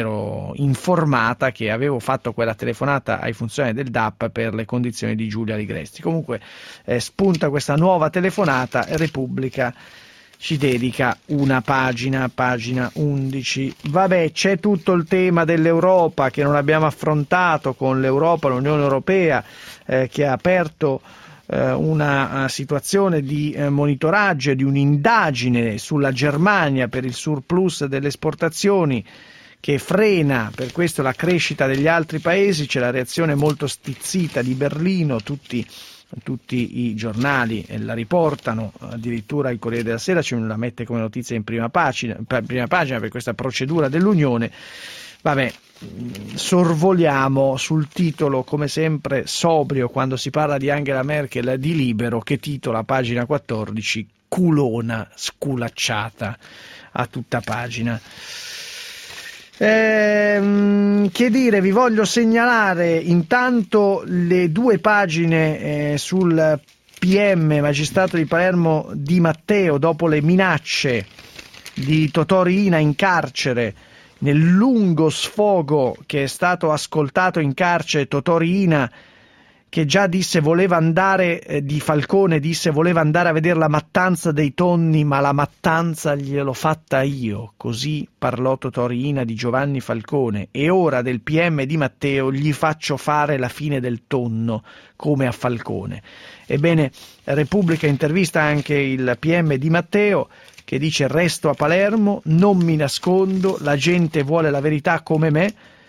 informata che avevo fatto quella telefonata ai funzionari del DAP per le condizioni di Giulia Ligresti. Comunque spunta questa nuova telefonata e Repubblica ci dedica una pagina 11. Vabbè, c'è tutto il tema dell'Europa che non abbiamo affrontato, con l'Europa, l'Unione Europea che ha aperto una situazione di monitoraggio, di un'indagine sulla Germania per il surplus delle esportazioni, che frena per questo la crescita degli altri paesi. C'è la reazione molto stizzita di Berlino, tutti i giornali la riportano, addirittura il Corriere della Sera ce la mette come notizia in prima pagina per questa procedura dell'Unione. Vabbè, sorvoliamo sul titolo, come sempre sobrio quando si parla di Angela Merkel, di Libero, che titola a pagina 14 culona sculacciata a tutta pagina. Che dire, vi voglio segnalare intanto le 2 pagine sul PM magistrato di Palermo Di Matteo dopo le minacce di Totò Riina in carcere. Nel lungo sfogo che è stato ascoltato in carcere, Totò Riina, che già disse voleva andare, di Falcone disse voleva andare a vedere la mattanza dei tonni, ma la mattanza gliel'ho fatta io. Così parlò Totò Riina di Giovanni Falcone. E ora del PM Di Matteo gli faccio fare la fine del tonno, come a Falcone. Ebbene, Repubblica intervista anche il PM Di Matteo, che dice resto a Palermo, non mi nascondo, la gente vuole la verità come me,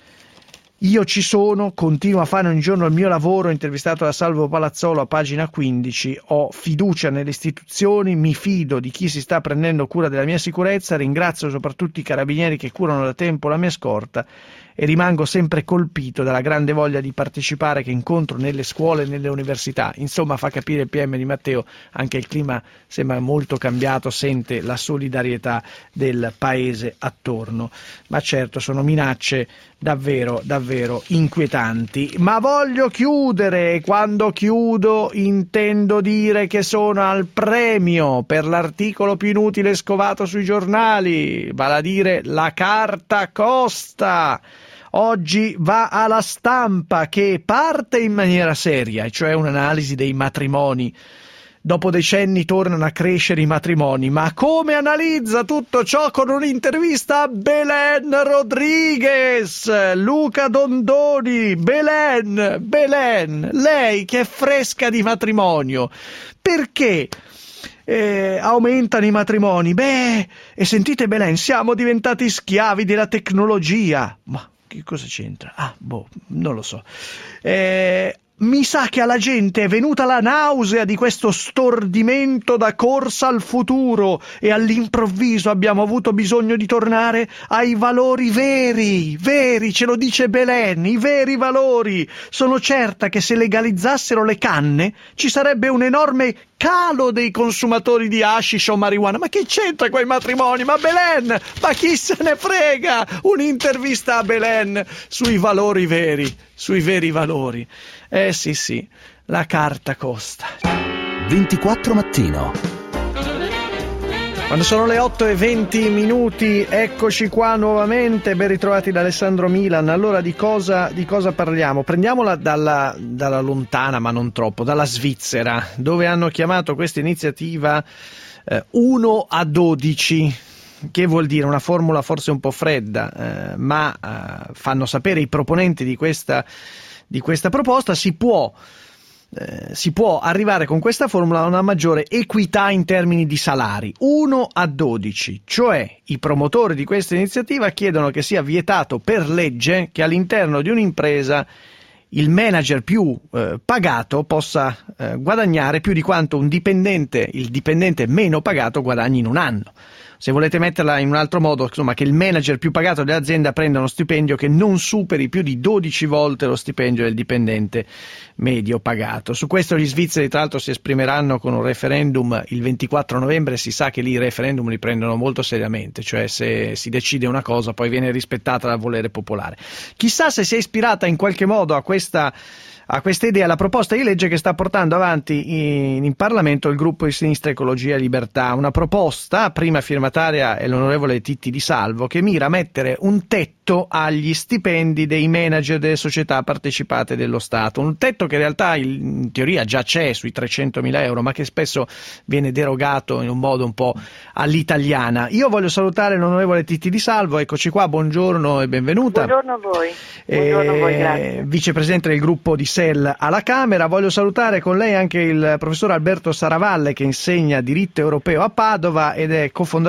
io ci sono, continuo a fare ogni giorno il mio lavoro. Intervistato da Salvo Palazzolo a pagina 15, ho fiducia nelle istituzioni, mi fido di chi si sta prendendo cura della mia sicurezza, ringrazio soprattutto i carabinieri che curano da tempo la mia scorta e rimango sempre colpito dalla grande voglia di partecipare che incontro nelle scuole e nelle università. Insomma, fa capire il PM Di Matteo, anche il clima sembra molto cambiato, sente la solidarietà del paese attorno. Ma certo, sono minacce davvero, davvero inquietanti. Ma voglio chiudere, quando chiudo intendo dire che sono al premio per l'articolo più inutile scovato sui giornali, vale a dire la carta costa. Oggi va alla Stampa, che parte in maniera seria, cioè un'analisi dei matrimoni. Dopo decenni tornano a crescere i matrimoni, ma come analizza tutto ciò con un'intervista a Belen Rodriguez, Luca Dondoni, Belen, lei che è fresca di matrimonio. Perché aumentano i matrimoni? Beh, e sentite Belen, siamo diventati schiavi della tecnologia. Ma che cosa c'entra? Non lo so. Mi sa che alla gente è venuta la nausea di questo stordimento da corsa al futuro e all'improvviso abbiamo avuto bisogno di tornare ai valori veri, ce lo dice Belen, i veri valori. Sono certa che se legalizzassero le canne ci sarebbe un enorme calo dei consumatori di hashish o marijuana. Ma che c'entra quei matrimoni? Ma Belen, ma chi se ne frega? Un'intervista a Belen sui valori veri, sui veri valori. Sì, la carta costa. 24 mattino. Quando sono le 8:20, eccoci qua nuovamente, ben ritrovati da Alessandro Milan. Allora di cosa parliamo? Prendiamola dalla lontana, ma non troppo, dalla Svizzera, dove hanno chiamato questa iniziativa 1-12. Che vuol dire? Una formula forse un po' fredda, ma fanno sapere i proponenti di questa proposta, si può arrivare con questa formula a una maggiore equità in termini di salari, 1-12, cioè i promotori di questa iniziativa chiedono che sia vietato per legge che all'interno di un'impresa il manager più pagato possa guadagnare più di quanto il dipendente meno pagato guadagni in un anno. Se volete metterla in un altro modo, insomma, che il manager più pagato dell'azienda prenda uno stipendio che non superi più di 12 volte lo stipendio del dipendente medio pagato. Su questo gli svizzeri tra l'altro si esprimeranno con un referendum il 24 novembre, si sa che lì i referendum li prendono molto seriamente, cioè se si decide una cosa poi viene rispettata dal volere popolare. Chissà se si è ispirata in qualche modo a questa idea, la proposta di legge che sta portando avanti in Parlamento il gruppo di Sinistra Ecologia e Libertà, una proposta, prima firmataria è l'onorevole Titti Di Salvo, che mira a mettere un tetto agli stipendi dei manager delle società partecipate dello Stato, un tetto che in realtà in teoria già c'è sui 300.000 euro, ma che spesso viene derogato in un modo un po' all'italiana. Io voglio salutare l'onorevole Titti Di Salvo, eccoci qua, buongiorno e benvenuta. Buongiorno a voi. Buongiorno a voi, grazie. Vicepresidente del gruppo di SEL alla Camera. Voglio salutare con lei anche il professor Alberto Saravalle, che insegna diritto europeo a Padova ed è cofondatore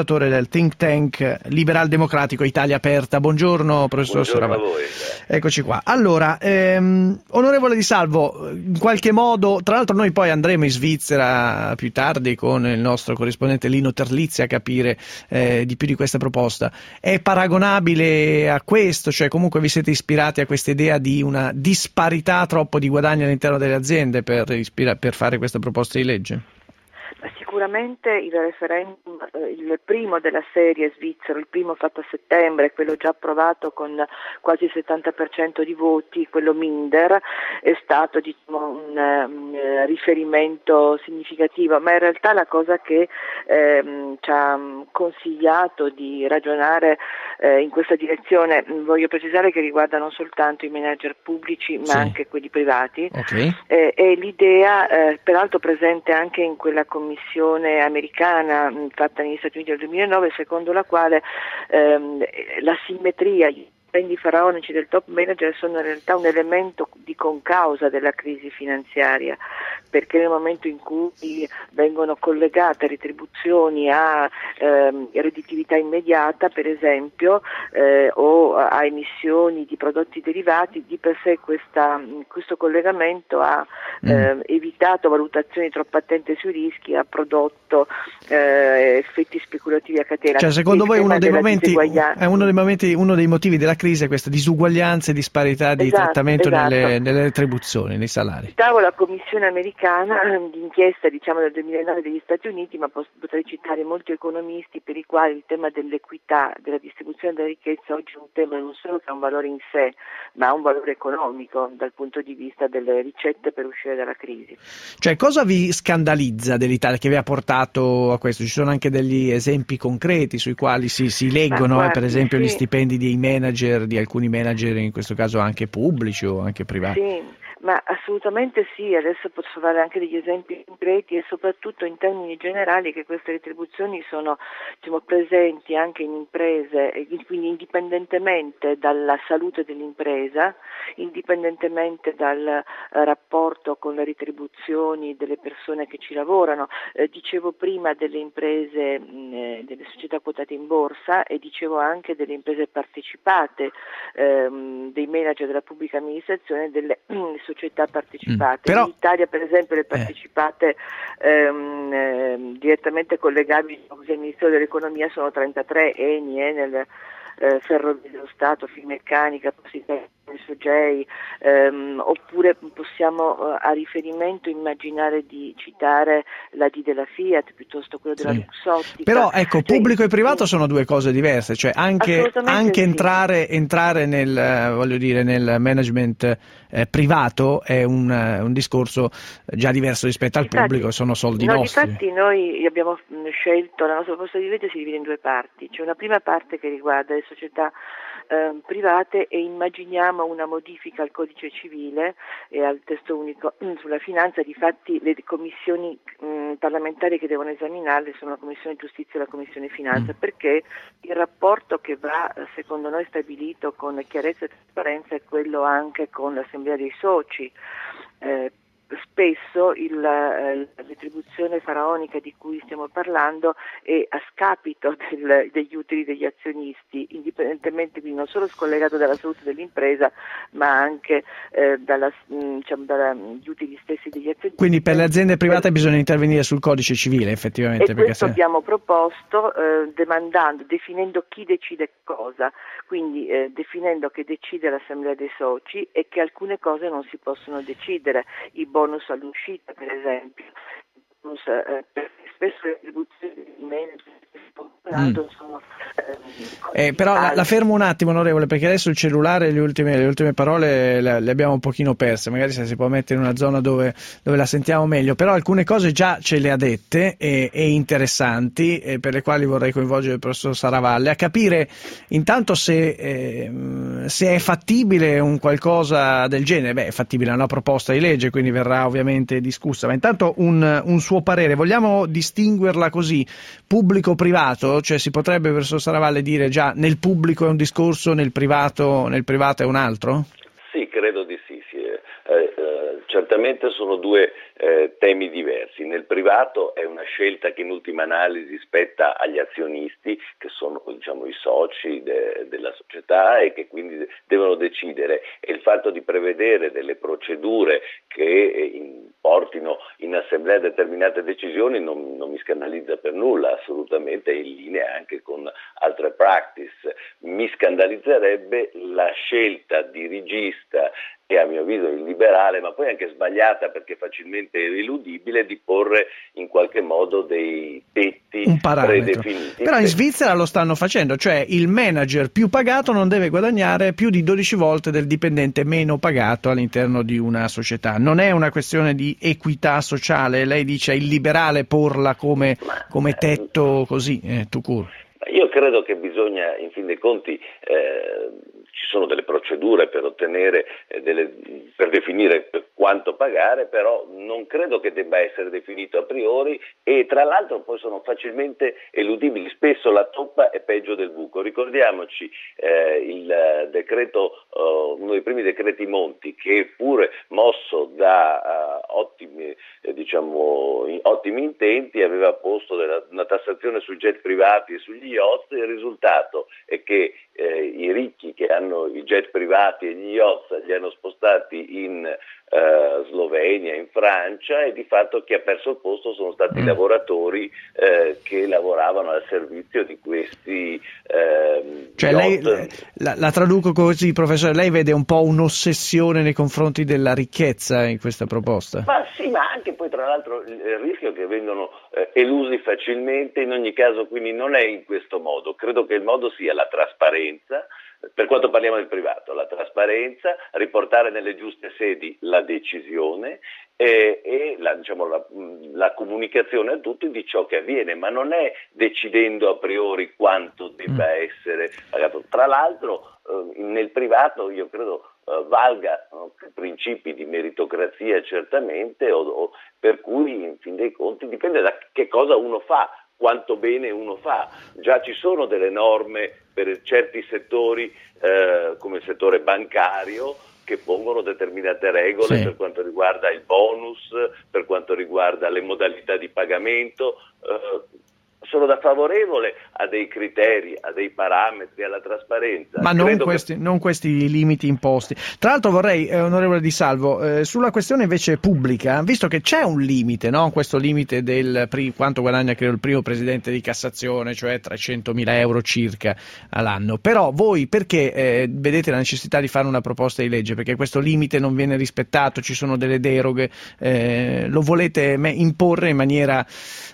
fondatore del think tank liberal democratico Italia Aperta. Buongiorno professor Saravalli. A voi. Eccoci qua. Allora, onorevole Di Salvo, in qualche modo, tra l'altro noi poi andremo in Svizzera più tardi con il nostro corrispondente Lino Terlizzi a capire di più di questa proposta. È paragonabile a questo? Cioè comunque vi siete ispirati a questa idea di una disparità troppo di guadagni all'interno delle aziende per fare questa proposta di legge? Sicuramente il referendum, il primo della serie svizzero, il primo fatto a settembre, quello già approvato con quasi il 70% di voti, quello Minder, è stato un riferimento significativo, ma in realtà la cosa che ci ha consigliato di ragionare in questa direzione, voglio precisare che riguarda non soltanto i manager pubblici ma anche quelli privati, è l'idea, peraltro presente anche in quella commissione americana fatta negli Stati Uniti nel 2009, secondo la quale la simmetria, gli stipendi faraonici del top manager sono in realtà un elemento di concausa della crisi finanziaria, perché nel momento in cui vengono collegate retribuzioni a redditività immediata, per esempio, o a emissioni di prodotti derivati, di per sé questo collegamento ha evitato valutazioni troppo attente sui rischi, ha prodotto effetti speculativi a catena. Cioè, secondo voi uno dei motivi della crisi è questa disuguaglianza e disparità di trattamento nelle retribuzioni, nei salari? Citavo la commissione americana d'inchiesta del 2009 degli Stati Uniti, ma potrei citare molti economisti per i quali il tema dell'equità, della distribuzione della ricchezza oggi è un tema non solo che ha un valore in sé, ma ha un valore economico dal punto di vista delle ricette per uscire dalla crisi. Cioè, cosa vi scandalizza dell'Italia che vi ha portato a questo? Ci sono anche degli esempi concreti sui quali si leggono, per esempio gli stipendi dei manager, di alcuni manager, in questo caso anche pubblici o anche privati? Sì. Ma assolutamente sì, adesso posso fare anche degli esempi concreti e soprattutto in termini generali che queste retribuzioni sono presenti anche in imprese, quindi indipendentemente dalla salute dell'impresa, indipendentemente dal rapporto con le retribuzioni delle persone che ci lavorano. Dicevo prima delle imprese, delle società quotate in borsa, e dicevo anche delle imprese partecipate, dei manager della pubblica amministrazione, delle società partecipate. Però... In Italia, per esempio, le partecipate direttamente collegabili al Ministero dell'Economia sono 33, Eni, Enel, Ferrovie dello Stato, Finmeccanica, Sogei, oppure possiamo a riferimento immaginare di citare la D della Fiat piuttosto quello della Luxottica. Però ecco, pubblico e privato sono due cose diverse, cioè anche entrare nel management privato è un discorso già diverso rispetto al pubblico, sono soldi nostri. Infatti noi abbiamo scelto, la nostra proposta di legge si divide in due parti, c'è una prima parte che riguarda le società private e immaginiamo una modifica al codice civile e al testo unico sulla finanza. Difatti le commissioni parlamentari che devono esaminarle sono la Commissione Giustizia e la Commissione Finanza, perché il rapporto che va secondo noi stabilito con chiarezza e trasparenza è quello anche con l'Assemblea dei Soci. Spesso la retribuzione faraonica di cui stiamo parlando è a scapito degli utili degli azionisti, indipendentemente, quindi non solo scollegato dalla salute dell'impresa, ma anche dagli utili stessi degli azionisti. Quindi per le aziende private bisogna intervenire sul codice civile, effettivamente. E questo abbiamo proposto definendo chi decide cosa, quindi definendo che decide l'Assemblea dei Soci e che alcune cose non si possono decidere, i bonus all'uscita per esempio, spesso le retribuzioni di manager sono però la fermo un attimo, onorevole, perché adesso il cellulare, le ultime parole le abbiamo un pochino perse, magari se si può mettere in una zona dove la sentiamo meglio, però alcune cose già ce le ha dette e interessanti, per le quali vorrei coinvolgere il professor Saravalli a capire intanto se è fattibile un qualcosa del genere. È fattibile, è una proposta di legge, quindi verrà ovviamente discussa, ma intanto un suo parere. Vogliamo distinguerla così, pubblico-privato? Cioè si potrebbe, professor Saravalli, dire già nel pubblico è un discorso, nel privato è un altro? Sì, credo di sì. certamente sono due temi diversi. Nel privato è una scelta che in ultima analisi spetta agli azionisti, che sono i soci della società e che quindi devono decidere, e il fatto di prevedere delle procedure che portino in assemblea determinate decisioni non mi scandalizza per nulla, assolutamente è in linea anche con altre practice. Mi scandalizzerebbe la scelta dirigista e a mio avviso illiberale, ma poi anche sbagliata perché facilmente eludibile, di porre in qualche modo dei tetti predefiniti. Però in Svizzera lo stanno facendo, cioè il manager più pagato non deve guadagnare più di 12 volte del dipendente meno pagato all'interno di una società. Non è una questione di equità sociale, lei dice è illiberale porla come tetto così, tout court. Io credo che bisogna, in fin dei conti, ci sono delle procedure per ottenere, per definire quanto pagare, però non credo che debba essere definito a priori e tra l'altro poi sono facilmente eludibili. Spesso la toppa è peggio del buco. Ricordiamoci il decreto, uno dei primi decreti Monti, che pure mosso da ottimi intenti aveva posto una tassazione sui jet privati e sugli yacht. Il risultato è che i ricchi che hanno i jet privati e gli yacht li hanno spostati in Slovenia, in Francia, e di fatto chi ha perso il posto sono stati i lavoratori che lavoravano al servizio di questi cioè lei, la traduco così, professore, lei vede un po' un'ossessione nei confronti della ricchezza in questa proposta? Ma sì, ma anche poi tra l'altro il rischio che vengono elusi facilmente. In ogni caso quindi non è in questo modo, credo che il modo sia la trasparenza. Per quanto parliamo del privato, la trasparenza, riportare nelle giuste sedi la decisione e la comunicazione a tutti di ciò che avviene, ma non è decidendo a priori quanto debba essere pagato. Tra l'altro nel privato io credo valga principi di meritocrazia certamente, per cui in fin dei conti dipende da che cosa uno fa, quanto bene uno fa. Già ci sono delle norme per certi settori, come il settore bancario, che pongono determinate regole per quanto riguarda il bonus, per quanto riguarda le modalità di pagamento. Sono da favorevole a dei criteri, a dei parametri, alla trasparenza. Ma non questi limiti imposti. Tra l'altro vorrei, onorevole Di Salvo, sulla questione invece pubblica, visto che c'è un limite, no? Questo limite del quanto guadagna credo il primo presidente di Cassazione, cioè 300.000 euro circa all'anno, però voi perché vedete la necessità di fare una proposta di legge? Perché questo limite non viene rispettato, ci sono delle deroghe, lo volete imporre in maniera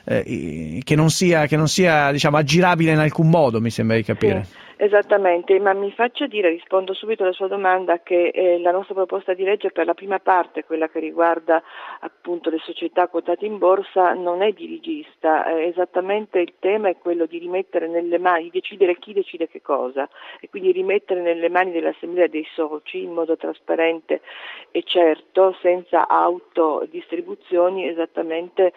che non sia diciamo aggirabile in alcun modo, mi sembra di capire. Sì, esattamente, ma mi faccia dire, rispondo subito alla sua domanda, che la nostra proposta di legge per la prima parte, quella che riguarda appunto le società quotate in borsa, non è dirigista, esattamente il tema è quello di rimettere nelle mani, decidere chi decide che cosa, e quindi rimettere nelle mani dell'assemblea dei soci in modo trasparente e certo, senza autodistribuzioni, esattamente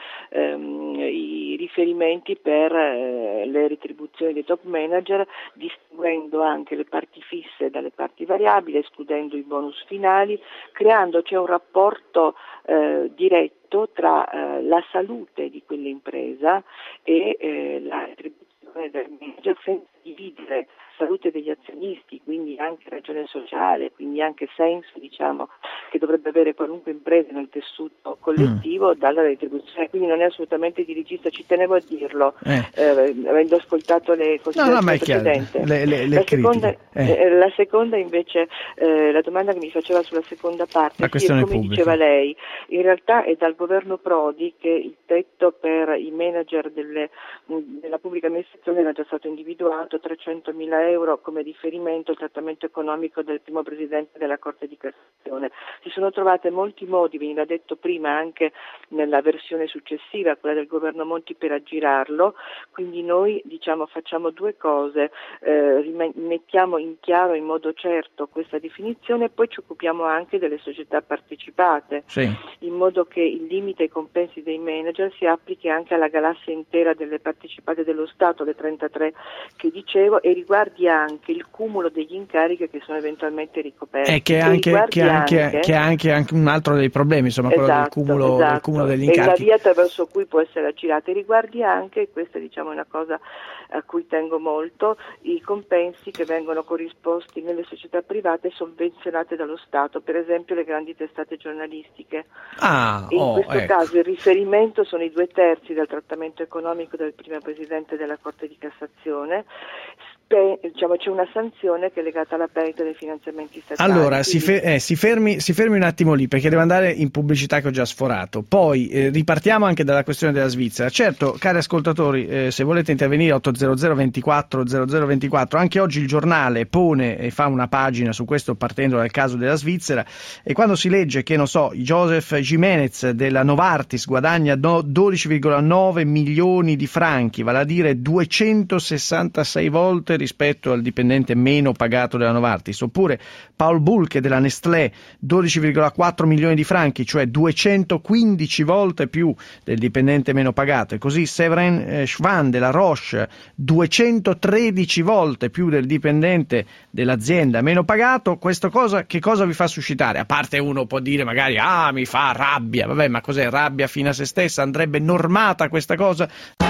i riferimenti per le retribuzioni dei top manager, distinguendo anche le parti fisse dalle parti variabili, escludendo i bonus finali, creandoci un rapporto diretto tra la salute di quell'impresa e la retribuzione del manager, senza dividere salute degli azionisti, quindi anche ragione sociale, quindi anche senso, diciamo, che dovrebbe avere qualunque impresa nel tessuto collettivo dalla retribuzione, quindi non è assolutamente dirigista, ci tenevo a dirlo, avendo ascoltato le considerazioni precedenti. La seconda invece, la domanda che mi faceva sulla seconda parte, come diceva lei, in realtà è dal governo Prodi che il tetto per i manager della pubblica amministrazione era già stato individuato, 300.000 euro come riferimento al trattamento economico del primo presidente della Corte di Cassazione. Si sono trovate molti modi, veniva detto prima anche nella versione successiva, quella del governo Monti, per aggirarlo, quindi noi facciamo due cose, mettiamo in chiaro in modo certo questa definizione e poi ci occupiamo anche delle società partecipate, in modo che il limite ai compensi dei manager si applichi anche alla galassia intera delle partecipate dello Stato, le 33 che dicevo, e riguardi riguardi anche il cumulo degli incarichi che sono eventualmente ricoperti. Che è anche un altro dei problemi, insomma, quello del cumulo degli incarichi. E la via attraverso cui può essere aggirata. Riguardi anche, questa diciamo è una cosa a cui tengo molto, i compensi che vengono corrisposti nelle società private sovvenzionate dallo Stato, per esempio le grandi testate giornalistiche. In questo caso il riferimento sono i 2/3 del trattamento economico del primo presidente della Corte di Cassazione. Diciamo, c'è una sanzione che è legata alla perdita dei finanziamenti statali. Allora, si fermi un attimo lì, perché devo andare in pubblicità che ho già sforato. Poi ripartiamo anche dalla questione della Svizzera. Certo, cari ascoltatori, se volete intervenire 800 24 0024, anche oggi il giornale pone e fa una pagina su questo partendo dal caso della Svizzera, e quando si legge che, non so, Joseph Jimenez della Novartis guadagna 12,9 milioni di franchi, vale a dire 266 volte rispetto al dipendente meno pagato della Novartis, oppure Paul Bulke della Nestlé 12,4 milioni di franchi, cioè 215 volte più del dipendente meno pagato, e così Severin Schwan della Roche 213 volte più del dipendente dell'azienda meno pagato. Questo che cosa vi fa suscitare? A parte, uno può dire magari mi fa rabbia, vabbè, ma cos'è rabbia fino a se stessa? Andrebbe normata questa cosa?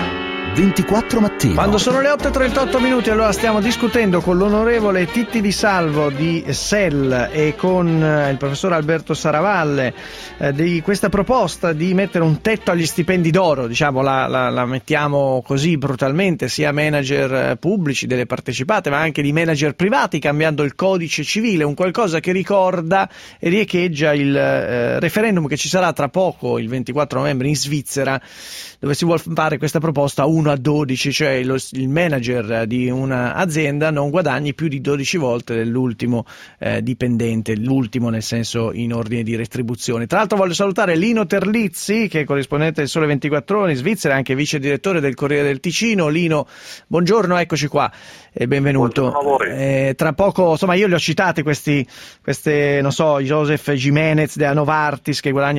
24 mattino. Quando sono le 8:38 minuti, allora stiamo discutendo con l'onorevole Titti Di Salvo di SEL e con il professor Alberto Saravalle di questa proposta di mettere un tetto agli stipendi d'oro, diciamo, la mettiamo così brutalmente, sia manager pubblici delle partecipate ma anche di manager privati, cambiando il codice civile, un qualcosa che ricorda e riecheggia il referendum che ci sarà tra poco, il 24 novembre in Svizzera, dove si vuole fare questa proposta 1/12, cioè il manager di un'azienda non guadagni più di 12 volte dell'ultimo dipendente, l'ultimo nel senso in ordine di retribuzione. Tra l'altro voglio salutare Lino Terlizzi, che è corrispondente del Sole 24 Ore in Svizzera, anche vice direttore del Corriere del Ticino. Lino, buongiorno, eccoci qua e benvenuto. Tra poco, insomma, io li ho citati queste, non so, Joseph Jimenez della Novartis che guadagna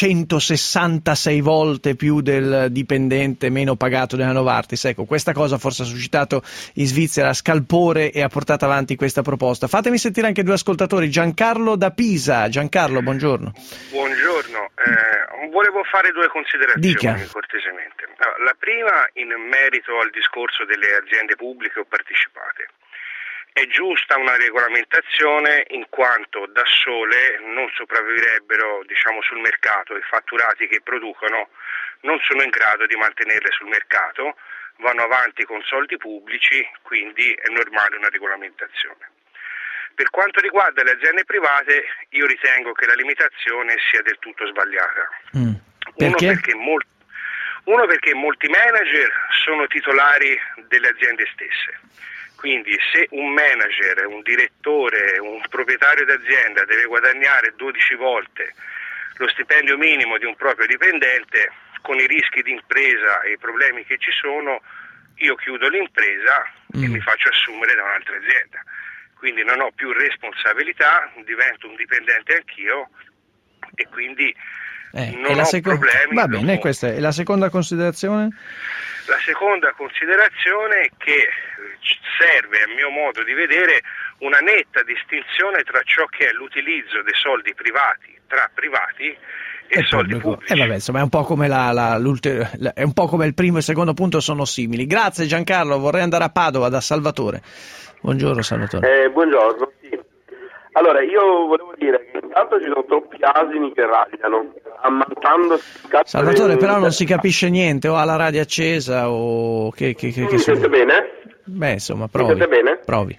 266 volte più del dipendente meno pagato della Novartis. Ecco, questa cosa forse ha suscitato in Svizzera scalpore e ha portato avanti questa proposta. Fatemi sentire anche due ascoltatori. Giancarlo da Pisa. Giancarlo, buongiorno. Buongiorno, volevo fare due considerazioni cortesemente. La prima in merito al discorso delle aziende pubbliche o partecipate. È giusta una regolamentazione in quanto da sole non sopravviverebbero, diciamo, sul mercato. I fatturati che producono non sono in grado di mantenerle sul mercato, vanno avanti con soldi pubblici, quindi è normale una regolamentazione. Per quanto riguarda le aziende private, io ritengo che la limitazione sia del tutto sbagliata. Perché? Uno perché molti manager sono titolari delle aziende stesse. Quindi se un manager, un direttore, un proprietario d'azienda deve guadagnare 12 volte lo stipendio minimo di un proprio dipendente, con i rischi di impresa e i problemi che ci sono, io chiudo l'impresa e mi faccio assumere da un'altra azienda. Quindi non ho più responsabilità, divento un dipendente anch'io e quindi non ho problemi. Va bene, questa è la seconda considerazione? La seconda considerazione è che serve, a mio modo di vedere, una netta distinzione tra ciò che è l'utilizzo dei soldi privati tra privati e soldi pubblici. Vabbè, insomma, è un po' come è un po' come il primo e il secondo punto sono simili. Grazie Giancarlo, vorrei andare a Padova da Salvatore. Buongiorno Salvatore. Buongiorno, sì. Allora, io volevo dire che intanto ci sono troppi asini che ragliano, ammantando. Salvatore, però non si capisce niente, o ha la radio accesa o che mi sente bene? Beh, insomma, provi. Mi sente bene? Provi.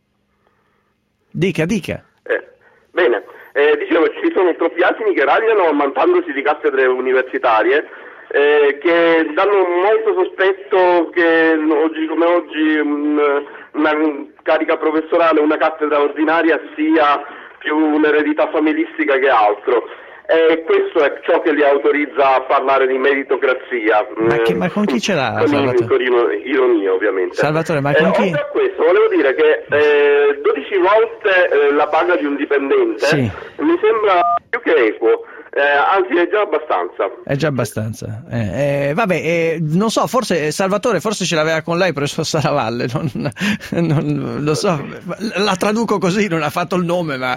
Dica. Bene, dicevo, ci sono troppi asini che ragliano ammantandosi di cattedre universitarie che danno molto sospetto che oggi come oggi una carica professorale, una cattedra ordinaria sia più un'eredità familistica che altro. E questo è ciò che li autorizza a parlare di meritocrazia. Ma con chi ce l'ha, Salvatore? Con ironia, ovviamente. Salvatore, ma con chi? Oltre a questo, volevo dire che 12 volte la paga di un dipendente mi sembra più che equo. Anzi, è già abbastanza. È già abbastanza. Vabbè, non so, forse Salvatore ce l'aveva con lei, professor Saravalle, non lo so, la traduco così, non ha fatto il nome, ma...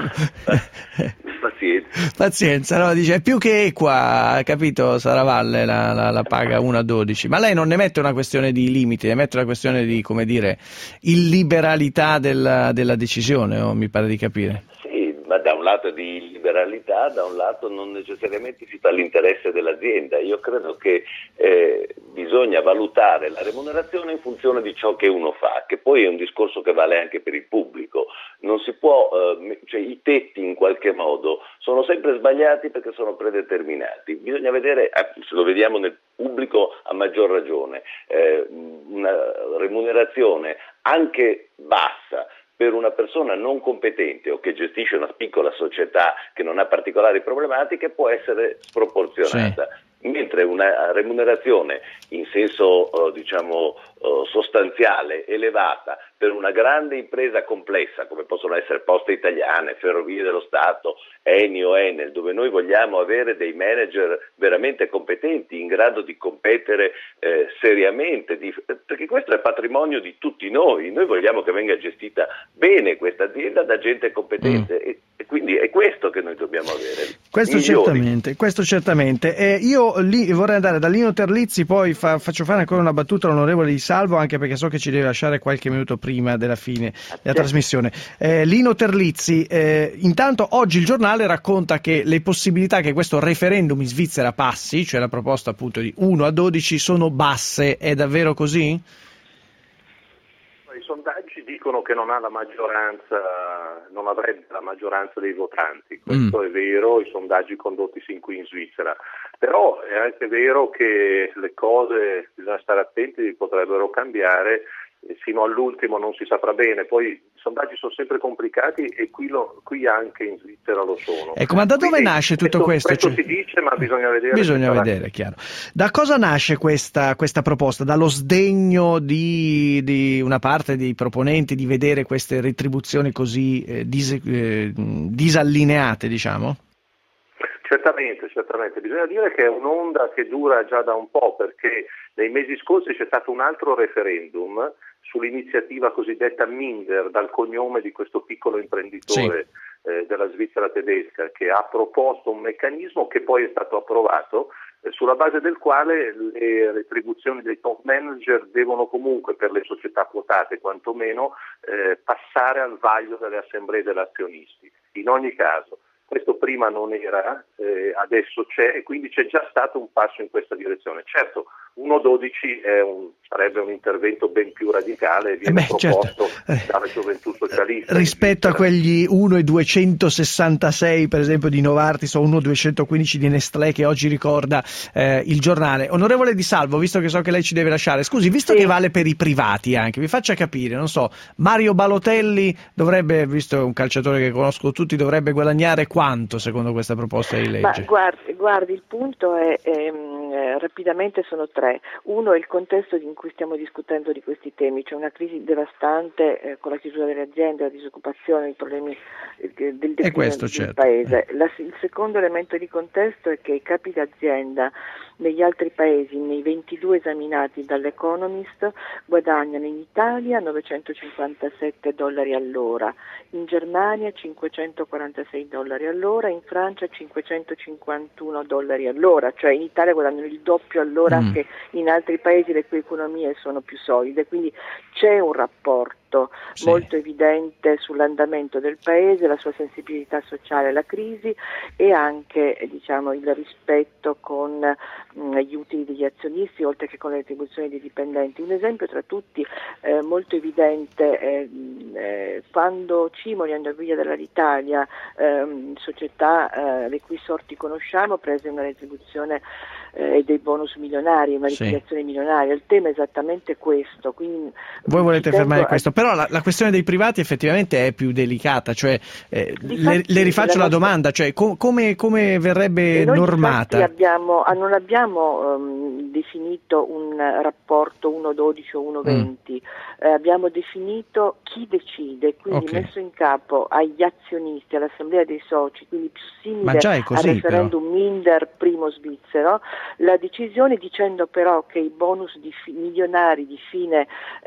Pazienza, no? Dice, è più che equa, capito, Saravalle, la paga 1-12, ma lei non ne mette una questione di limiti, ne mette una questione di, come dire, illiberalità della decisione, mi pare di capire. Ma da un lato di liberalità, da un lato non necessariamente si fa l'interesse dell'azienda. Io credo che bisogna valutare la remunerazione in funzione di ciò che uno fa, che poi è un discorso che vale anche per il pubblico. Non si può, cioè i tetti in qualche modo sono sempre sbagliati perché sono predeterminati. Bisogna vedere, se lo vediamo nel pubblico a maggior ragione, una remunerazione anche bassa per una persona non competente o che gestisce una piccola società che non ha particolari problematiche può essere sproporzionata, mentre una remunerazione in senso sostanziale elevata per una grande impresa complessa come possono essere Poste Italiane, Ferrovie dello Stato, Eni o Enel, dove noi vogliamo avere dei manager veramente competenti in grado di competere seriamente, perché questo è patrimonio di tutti noi vogliamo che venga gestita bene questa azienda da gente competente e quindi è questo che noi dobbiamo avere. Questo certamente. Io lì vorrei andare da Lino Terlizzi, poi faccio fare ancora una battuta all'onorevole Di Salvo, anche perché so che ci deve lasciare qualche minuto prima della fine della trasmissione. Lino Terlizzi, intanto oggi il giornale racconta che le possibilità che questo referendum in Svizzera passi, cioè la proposta appunto di 1-12, sono basse. È davvero così? I sondaggi dicono che non avrebbe la maggioranza dei votanti, questo è vero, i sondaggi condotti sin qui in Svizzera, però è anche vero che le cose, bisogna stare attenti, potrebbero cambiare, fino all'ultimo non si saprà bene, poi i sondaggi sono sempre complicati e qui anche in Svizzera lo sono. Ecco, ma da dove nasce tutto questo? Questo si dice, ma bisogna vedere. Bisogna vedere, chiaro. Da cosa nasce questa proposta? Dallo sdegno di una parte dei proponenti di vedere queste retribuzioni così disallineate, diciamo? Certamente, bisogna dire che è un'onda che dura già da un po', perché nei mesi scorsi c'è stato un altro referendum sull'iniziativa cosiddetta Minder, dal cognome di questo piccolo imprenditore della Svizzera tedesca, che ha proposto un meccanismo che poi è stato approvato, sulla base del quale le retribuzioni dei top manager devono comunque, per le società quotate quantomeno, passare al vaglio delle assemblee degli azionisti. In ogni caso, questo prima non era, adesso c'è, e quindi c'è già stato un passo in questa direzione. Certo, 1-12 sarebbe un intervento ben più radicale, viene proposto dalla gioventù socialista. Rispetto a quegli 1,266 per esempio di Novartis o 1,215 di Nestlé che oggi ricorda il giornale. Onorevole Di Salvo, visto che so che lei ci deve lasciare, scusi, visto che vale per i privati anche, vi faccia capire, non so, Mario Balotelli dovrebbe, visto che è un calciatore che conosco tutti, dovrebbe guadagnare quanto secondo questa proposta di legge? Ma guardi, il punto è rapidamente sono tre. Uno è il contesto in cui stiamo discutendo di questi temi, c'è una crisi devastante con la chiusura delle aziende, la disoccupazione, i problemi del paese. Il secondo elemento di contesto è che i capi d'azienda negli altri paesi, nei 22 esaminati dall'Economist, guadagnano in Italia $957 all'ora, in Germania $546 all'ora, in Francia $551 all'ora, cioè in Italia guadagnano il doppio all'ora che in altri paesi le cui economie sono più solide, quindi c'è un rapporto molto evidente sull'andamento del paese, la sua sensibilità sociale alla crisi e anche il rispetto con gli utili degli azionisti oltre che con le retribuzioni dei dipendenti. Un esempio tra tutti molto evidente, quando Cimoli andò via dall'Alitalia, società le cui sorti conosciamo, prese una retribuzione e dei bonus milionari, una liquidazione milionaria. Il tema è esattamente questo. Quindi voi volete fermare questo, però la questione dei privati effettivamente è più delicata, cioè le rifaccio la domanda, cioè come verrebbe normata? Non abbiamo definito un rapporto 1-12 o 1-20, abbiamo definito chi decide, quindi messo in capo agli azionisti, all'assemblea dei soci, quindi più simile al referendum Minder primo svizzero, la decisione, dicendo però che i bonus milionari di fine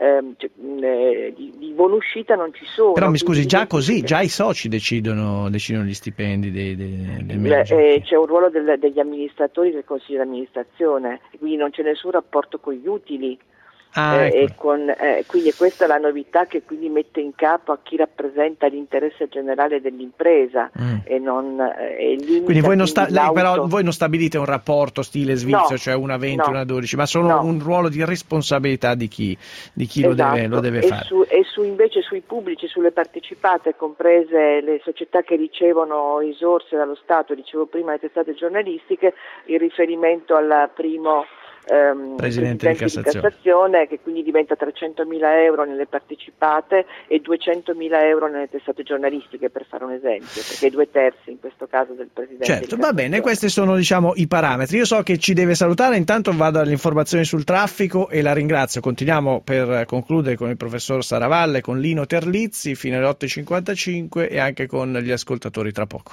di buonuscita non ci sono. Però mi scusi, già così, già i soci decidono gli stipendi dei manager. C'è un ruolo degli amministratori del consiglio di amministrazione, quindi non c'è nessun rapporto con gli utili. Quindi questa è la novità, che quindi mette in capo a chi rappresenta l'interesse generale dell'impresa e non quindi voi non stabilite un rapporto stile svizzero, cioè una 20 una 12, ma solo un ruolo di responsabilità di chi lo deve fare. Invece sui pubblici, sulle partecipate, comprese le società che ricevono risorse dallo Stato, dicevo prima le testate giornalistiche, il riferimento al primo Presidente di Cassazione, che quindi diventa 300.000 euro nelle partecipate e 200.000 euro nelle testate giornalistiche, per fare un esempio, perché 2/3 in questo caso del Presidente. Certo, va bene, questi sono i parametri. Io so che ci deve salutare, intanto vado alle informazioni sul traffico e la ringrazio. Continuiamo per concludere con il professor Saravalle, con Lino Terlizzi fino alle 8:55 e anche con gli ascoltatori tra poco.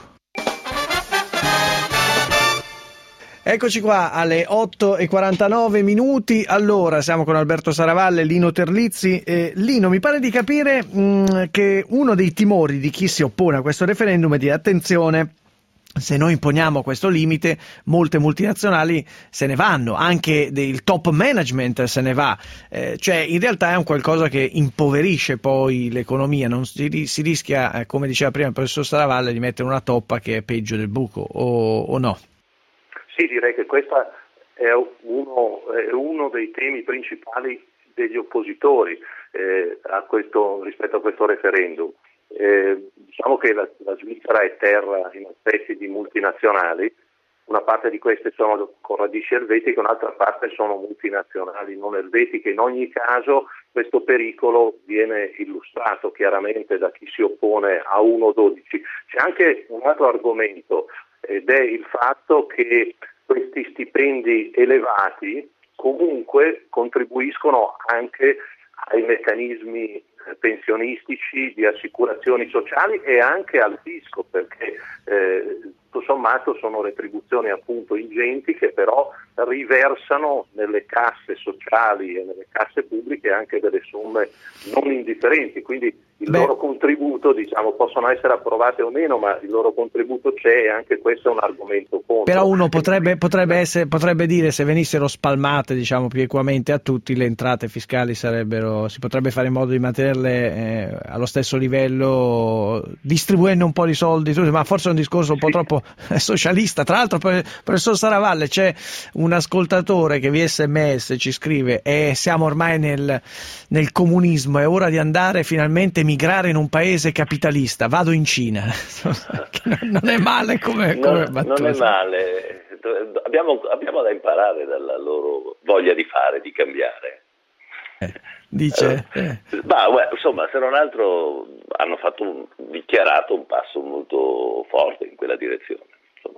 Eccoci qua alle 8:49. Allora, siamo con Alberto Saravalle, Lino Terlizzi. Lino, mi pare di capire che uno dei timori di chi si oppone a questo referendum è di attenzione. Se noi imponiamo questo limite, molte multinazionali se ne vanno, anche il top management se ne va, cioè in realtà è un qualcosa che impoverisce poi l'economia, non si rischia, come diceva prima il professor Saravalle, di mettere una toppa che è peggio del buco, o no? Sì, direi che questo è uno dei temi principali degli oppositori rispetto a questo referendum. Diciamo che la Svizzera è terra in effetti di multinazionali, una parte di queste sono con radici elvetiche, un'altra parte sono multinazionali non elvetiche. In ogni caso questo pericolo viene illustrato chiaramente da chi si oppone a 1-12. C'è anche un altro argomento, ed è il fatto che questi stipendi elevati comunque contribuiscono anche ai meccanismi pensionistici, di assicurazioni sociali e anche al fisco, perché tutto sommato sono retribuzioni appunto ingenti che però riversano nelle casse sociali e nelle casse pubbliche anche delle somme non indifferenti, quindi il loro contributo, diciamo, possono essere approvate o meno, ma il loro contributo c'è, e anche questo è un argomento contro. Però uno potrebbe dire, se venissero spalmate, diciamo, più equamente a tutti, le entrate fiscali si potrebbe fare in modo di mantenerle allo stesso livello, distribuendo un po' di soldi, ma forse è un discorso un po' troppo socialista. Tra l'altro, professor Saravalle, c'è un ascoltatore che via SMS ci scrive: siamo ormai nel comunismo, è ora di andare finalmente migrare in un paese capitalista, vado in Cina. Non è male come battuta. Non è male, abbiamo da imparare dalla loro voglia di fare, di cambiare. Dice? Insomma, se non altro hanno dichiarato un passo molto forte in quella direzione. Insomma,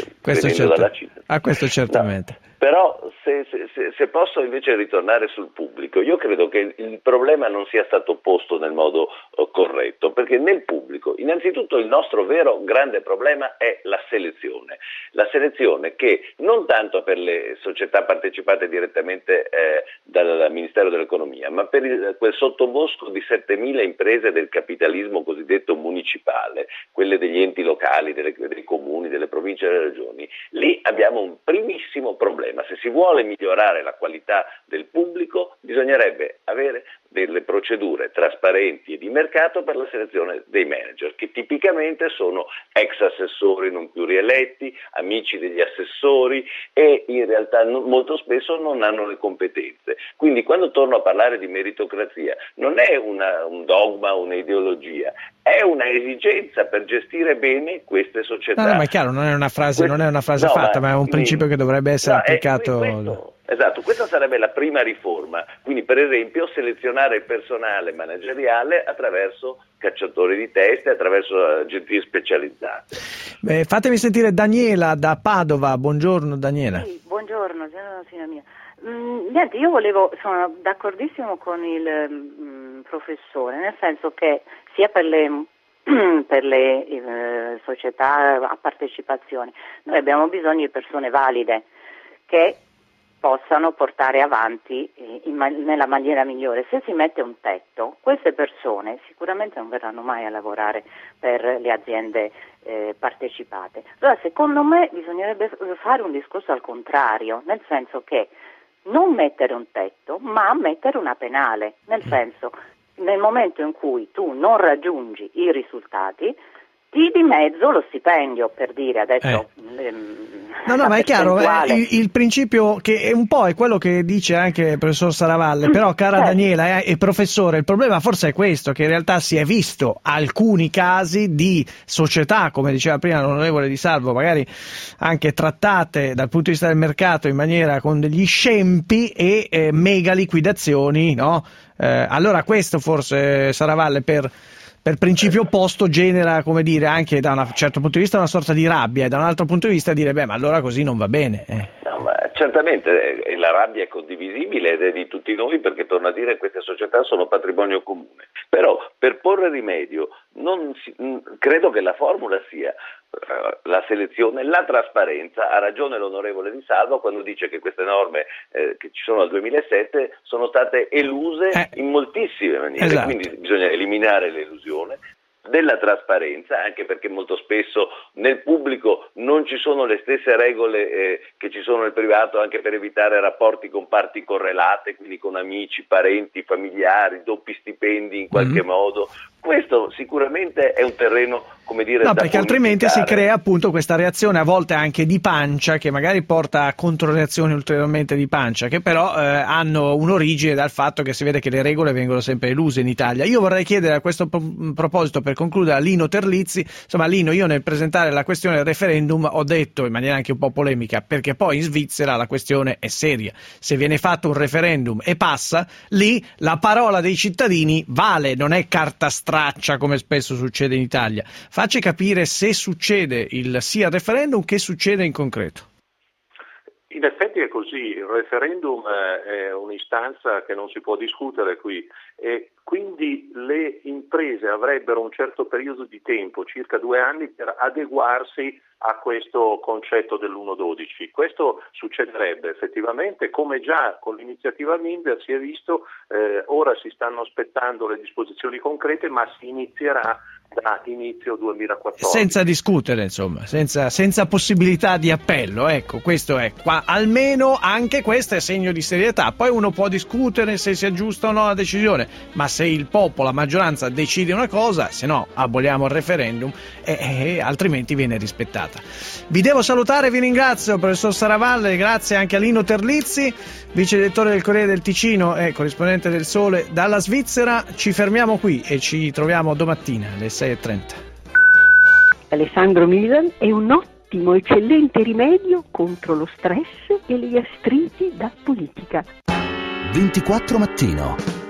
questo certamente. No. Però se posso invece ritornare sul pubblico, io credo che il problema non sia stato posto nel modo corretto, perché nel pubblico innanzitutto il nostro vero grande problema è la selezione che non tanto per le società partecipate direttamente dal Ministero dell'Economia, ma per quel sottobosco di 7.000 imprese del capitalismo cosiddetto municipale, quelle degli enti locali, dei comuni, delle province e delle regioni. Lì abbiamo un primissimo problema. Se si vuole migliorare la qualità del pubblico, bisognerebbe avere delle procedure trasparenti e di mercato per la selezione dei manager, che tipicamente sono ex assessori non più rieletti, amici degli assessori, e in realtà molto spesso non hanno le competenze. Quindi quando torno a parlare di meritocrazia non è un dogma, un'ideologia, è una esigenza per gestire bene queste società. No, ma è chiaro, non è una frase fatta, ma è un principio che dovrebbe essere applicato. Esatto, questa sarebbe la prima riforma, quindi per esempio selezionare il personale manageriale attraverso cacciatori di teste, attraverso agenzie specializzate. Fatemi sentire Daniela da Padova. Buongiorno Daniela. Sì, buongiorno signora mia. Niente, io sono d'accordissimo con il professore, nel senso che sia per le società a partecipazione noi abbiamo bisogno di persone valide che possano portare avanti nella maniera migliore. Se si mette un tetto, queste persone sicuramente non verranno mai a lavorare per le aziende partecipate. Allora, secondo me bisognerebbe fare un discorso al contrario, nel senso che non mettere un tetto, ma mettere una penale, nel senso, nel momento in cui tu non raggiungi i risultati, ti di mezzo lo stipendio, per dire adesso. No, ma è chiaro, il principio che un po' è quello che dice anche il professor Saravalle, però cara Daniela e professore, il problema forse è questo, che in realtà si è visto alcuni casi di società, come diceva prima l'onorevole Di Salvo, magari anche trattate dal punto di vista del mercato in maniera con degli scempi e mega liquidazioni, no? Allora questo forse Saravalle per principio opposto genera, come dire, anche da un certo punto di vista una sorta di rabbia e da un altro punto di vista dire ma allora così non va bene. No, ma certamente la rabbia è condivisibile ed è di tutti noi, perché torno a dire queste società sono patrimonio comune, però per porre rimedio credo che la formula sia la selezione, la trasparenza. Ha ragione l'onorevole Di Salvo quando dice che queste norme che ci sono dal 2007 sono state eluse in moltissime maniere, esatto. Quindi bisogna eliminare l'elusione, della trasparenza, anche perché molto spesso nel pubblico non ci sono le stesse regole che ci sono nel privato, anche per evitare rapporti con parti correlate, quindi con amici, parenti, familiari, doppi stipendi in qualche modo. Questo sicuramente è un terreno, come dire, no, perché altrimenti si crea appunto questa reazione a volte anche di pancia, che magari porta a controreazioni ulteriormente di pancia, che però hanno un'origine dal fatto che si vede che le regole vengono sempre eluse in Italia. Io vorrei chiedere a questo proposito, per concludere, a Lino Terlizzi, insomma Lino, io nel presentare la questione del referendum ho detto in maniera anche un po' polemica, perché poi in Svizzera la questione è seria, se viene fatto un referendum e passa, lì la parola dei cittadini vale, non è carta straccia come spesso succede in Italia. Facci capire, se succede il sì al referendum, che succede in concreto? In effetti è così, il referendum è un'istanza che non si può discutere qui e quindi le imprese avrebbero un certo periodo di tempo, circa 2 anni, per adeguarsi a questo concetto dell'1-12. Questo succederebbe effettivamente, come già con l'iniziativa Minder si è visto, ora si stanno aspettando le disposizioni concrete, ma si inizierà da inizio 2014. Senza discutere, insomma, senza possibilità di appello, ecco, questo è qua, almeno anche questo è segno di serietà. Poi uno può discutere se sia giusta o no la decisione, ma se il popolo, la maggioranza decide una cosa, se no aboliamo il referendum e altrimenti viene rispettata. Vi devo salutare, vi ringrazio professor Saravalle, grazie anche a Lino Terlizzi, vice direttore del Corriere del Ticino e corrispondente del Sole dalla Svizzera. Ci fermiamo qui e ci troviamo domattina alle 6:30. Alessandro Milan è un ottimo, eccellente rimedio contro lo stress e le gastriti da politica. 24 Mattino.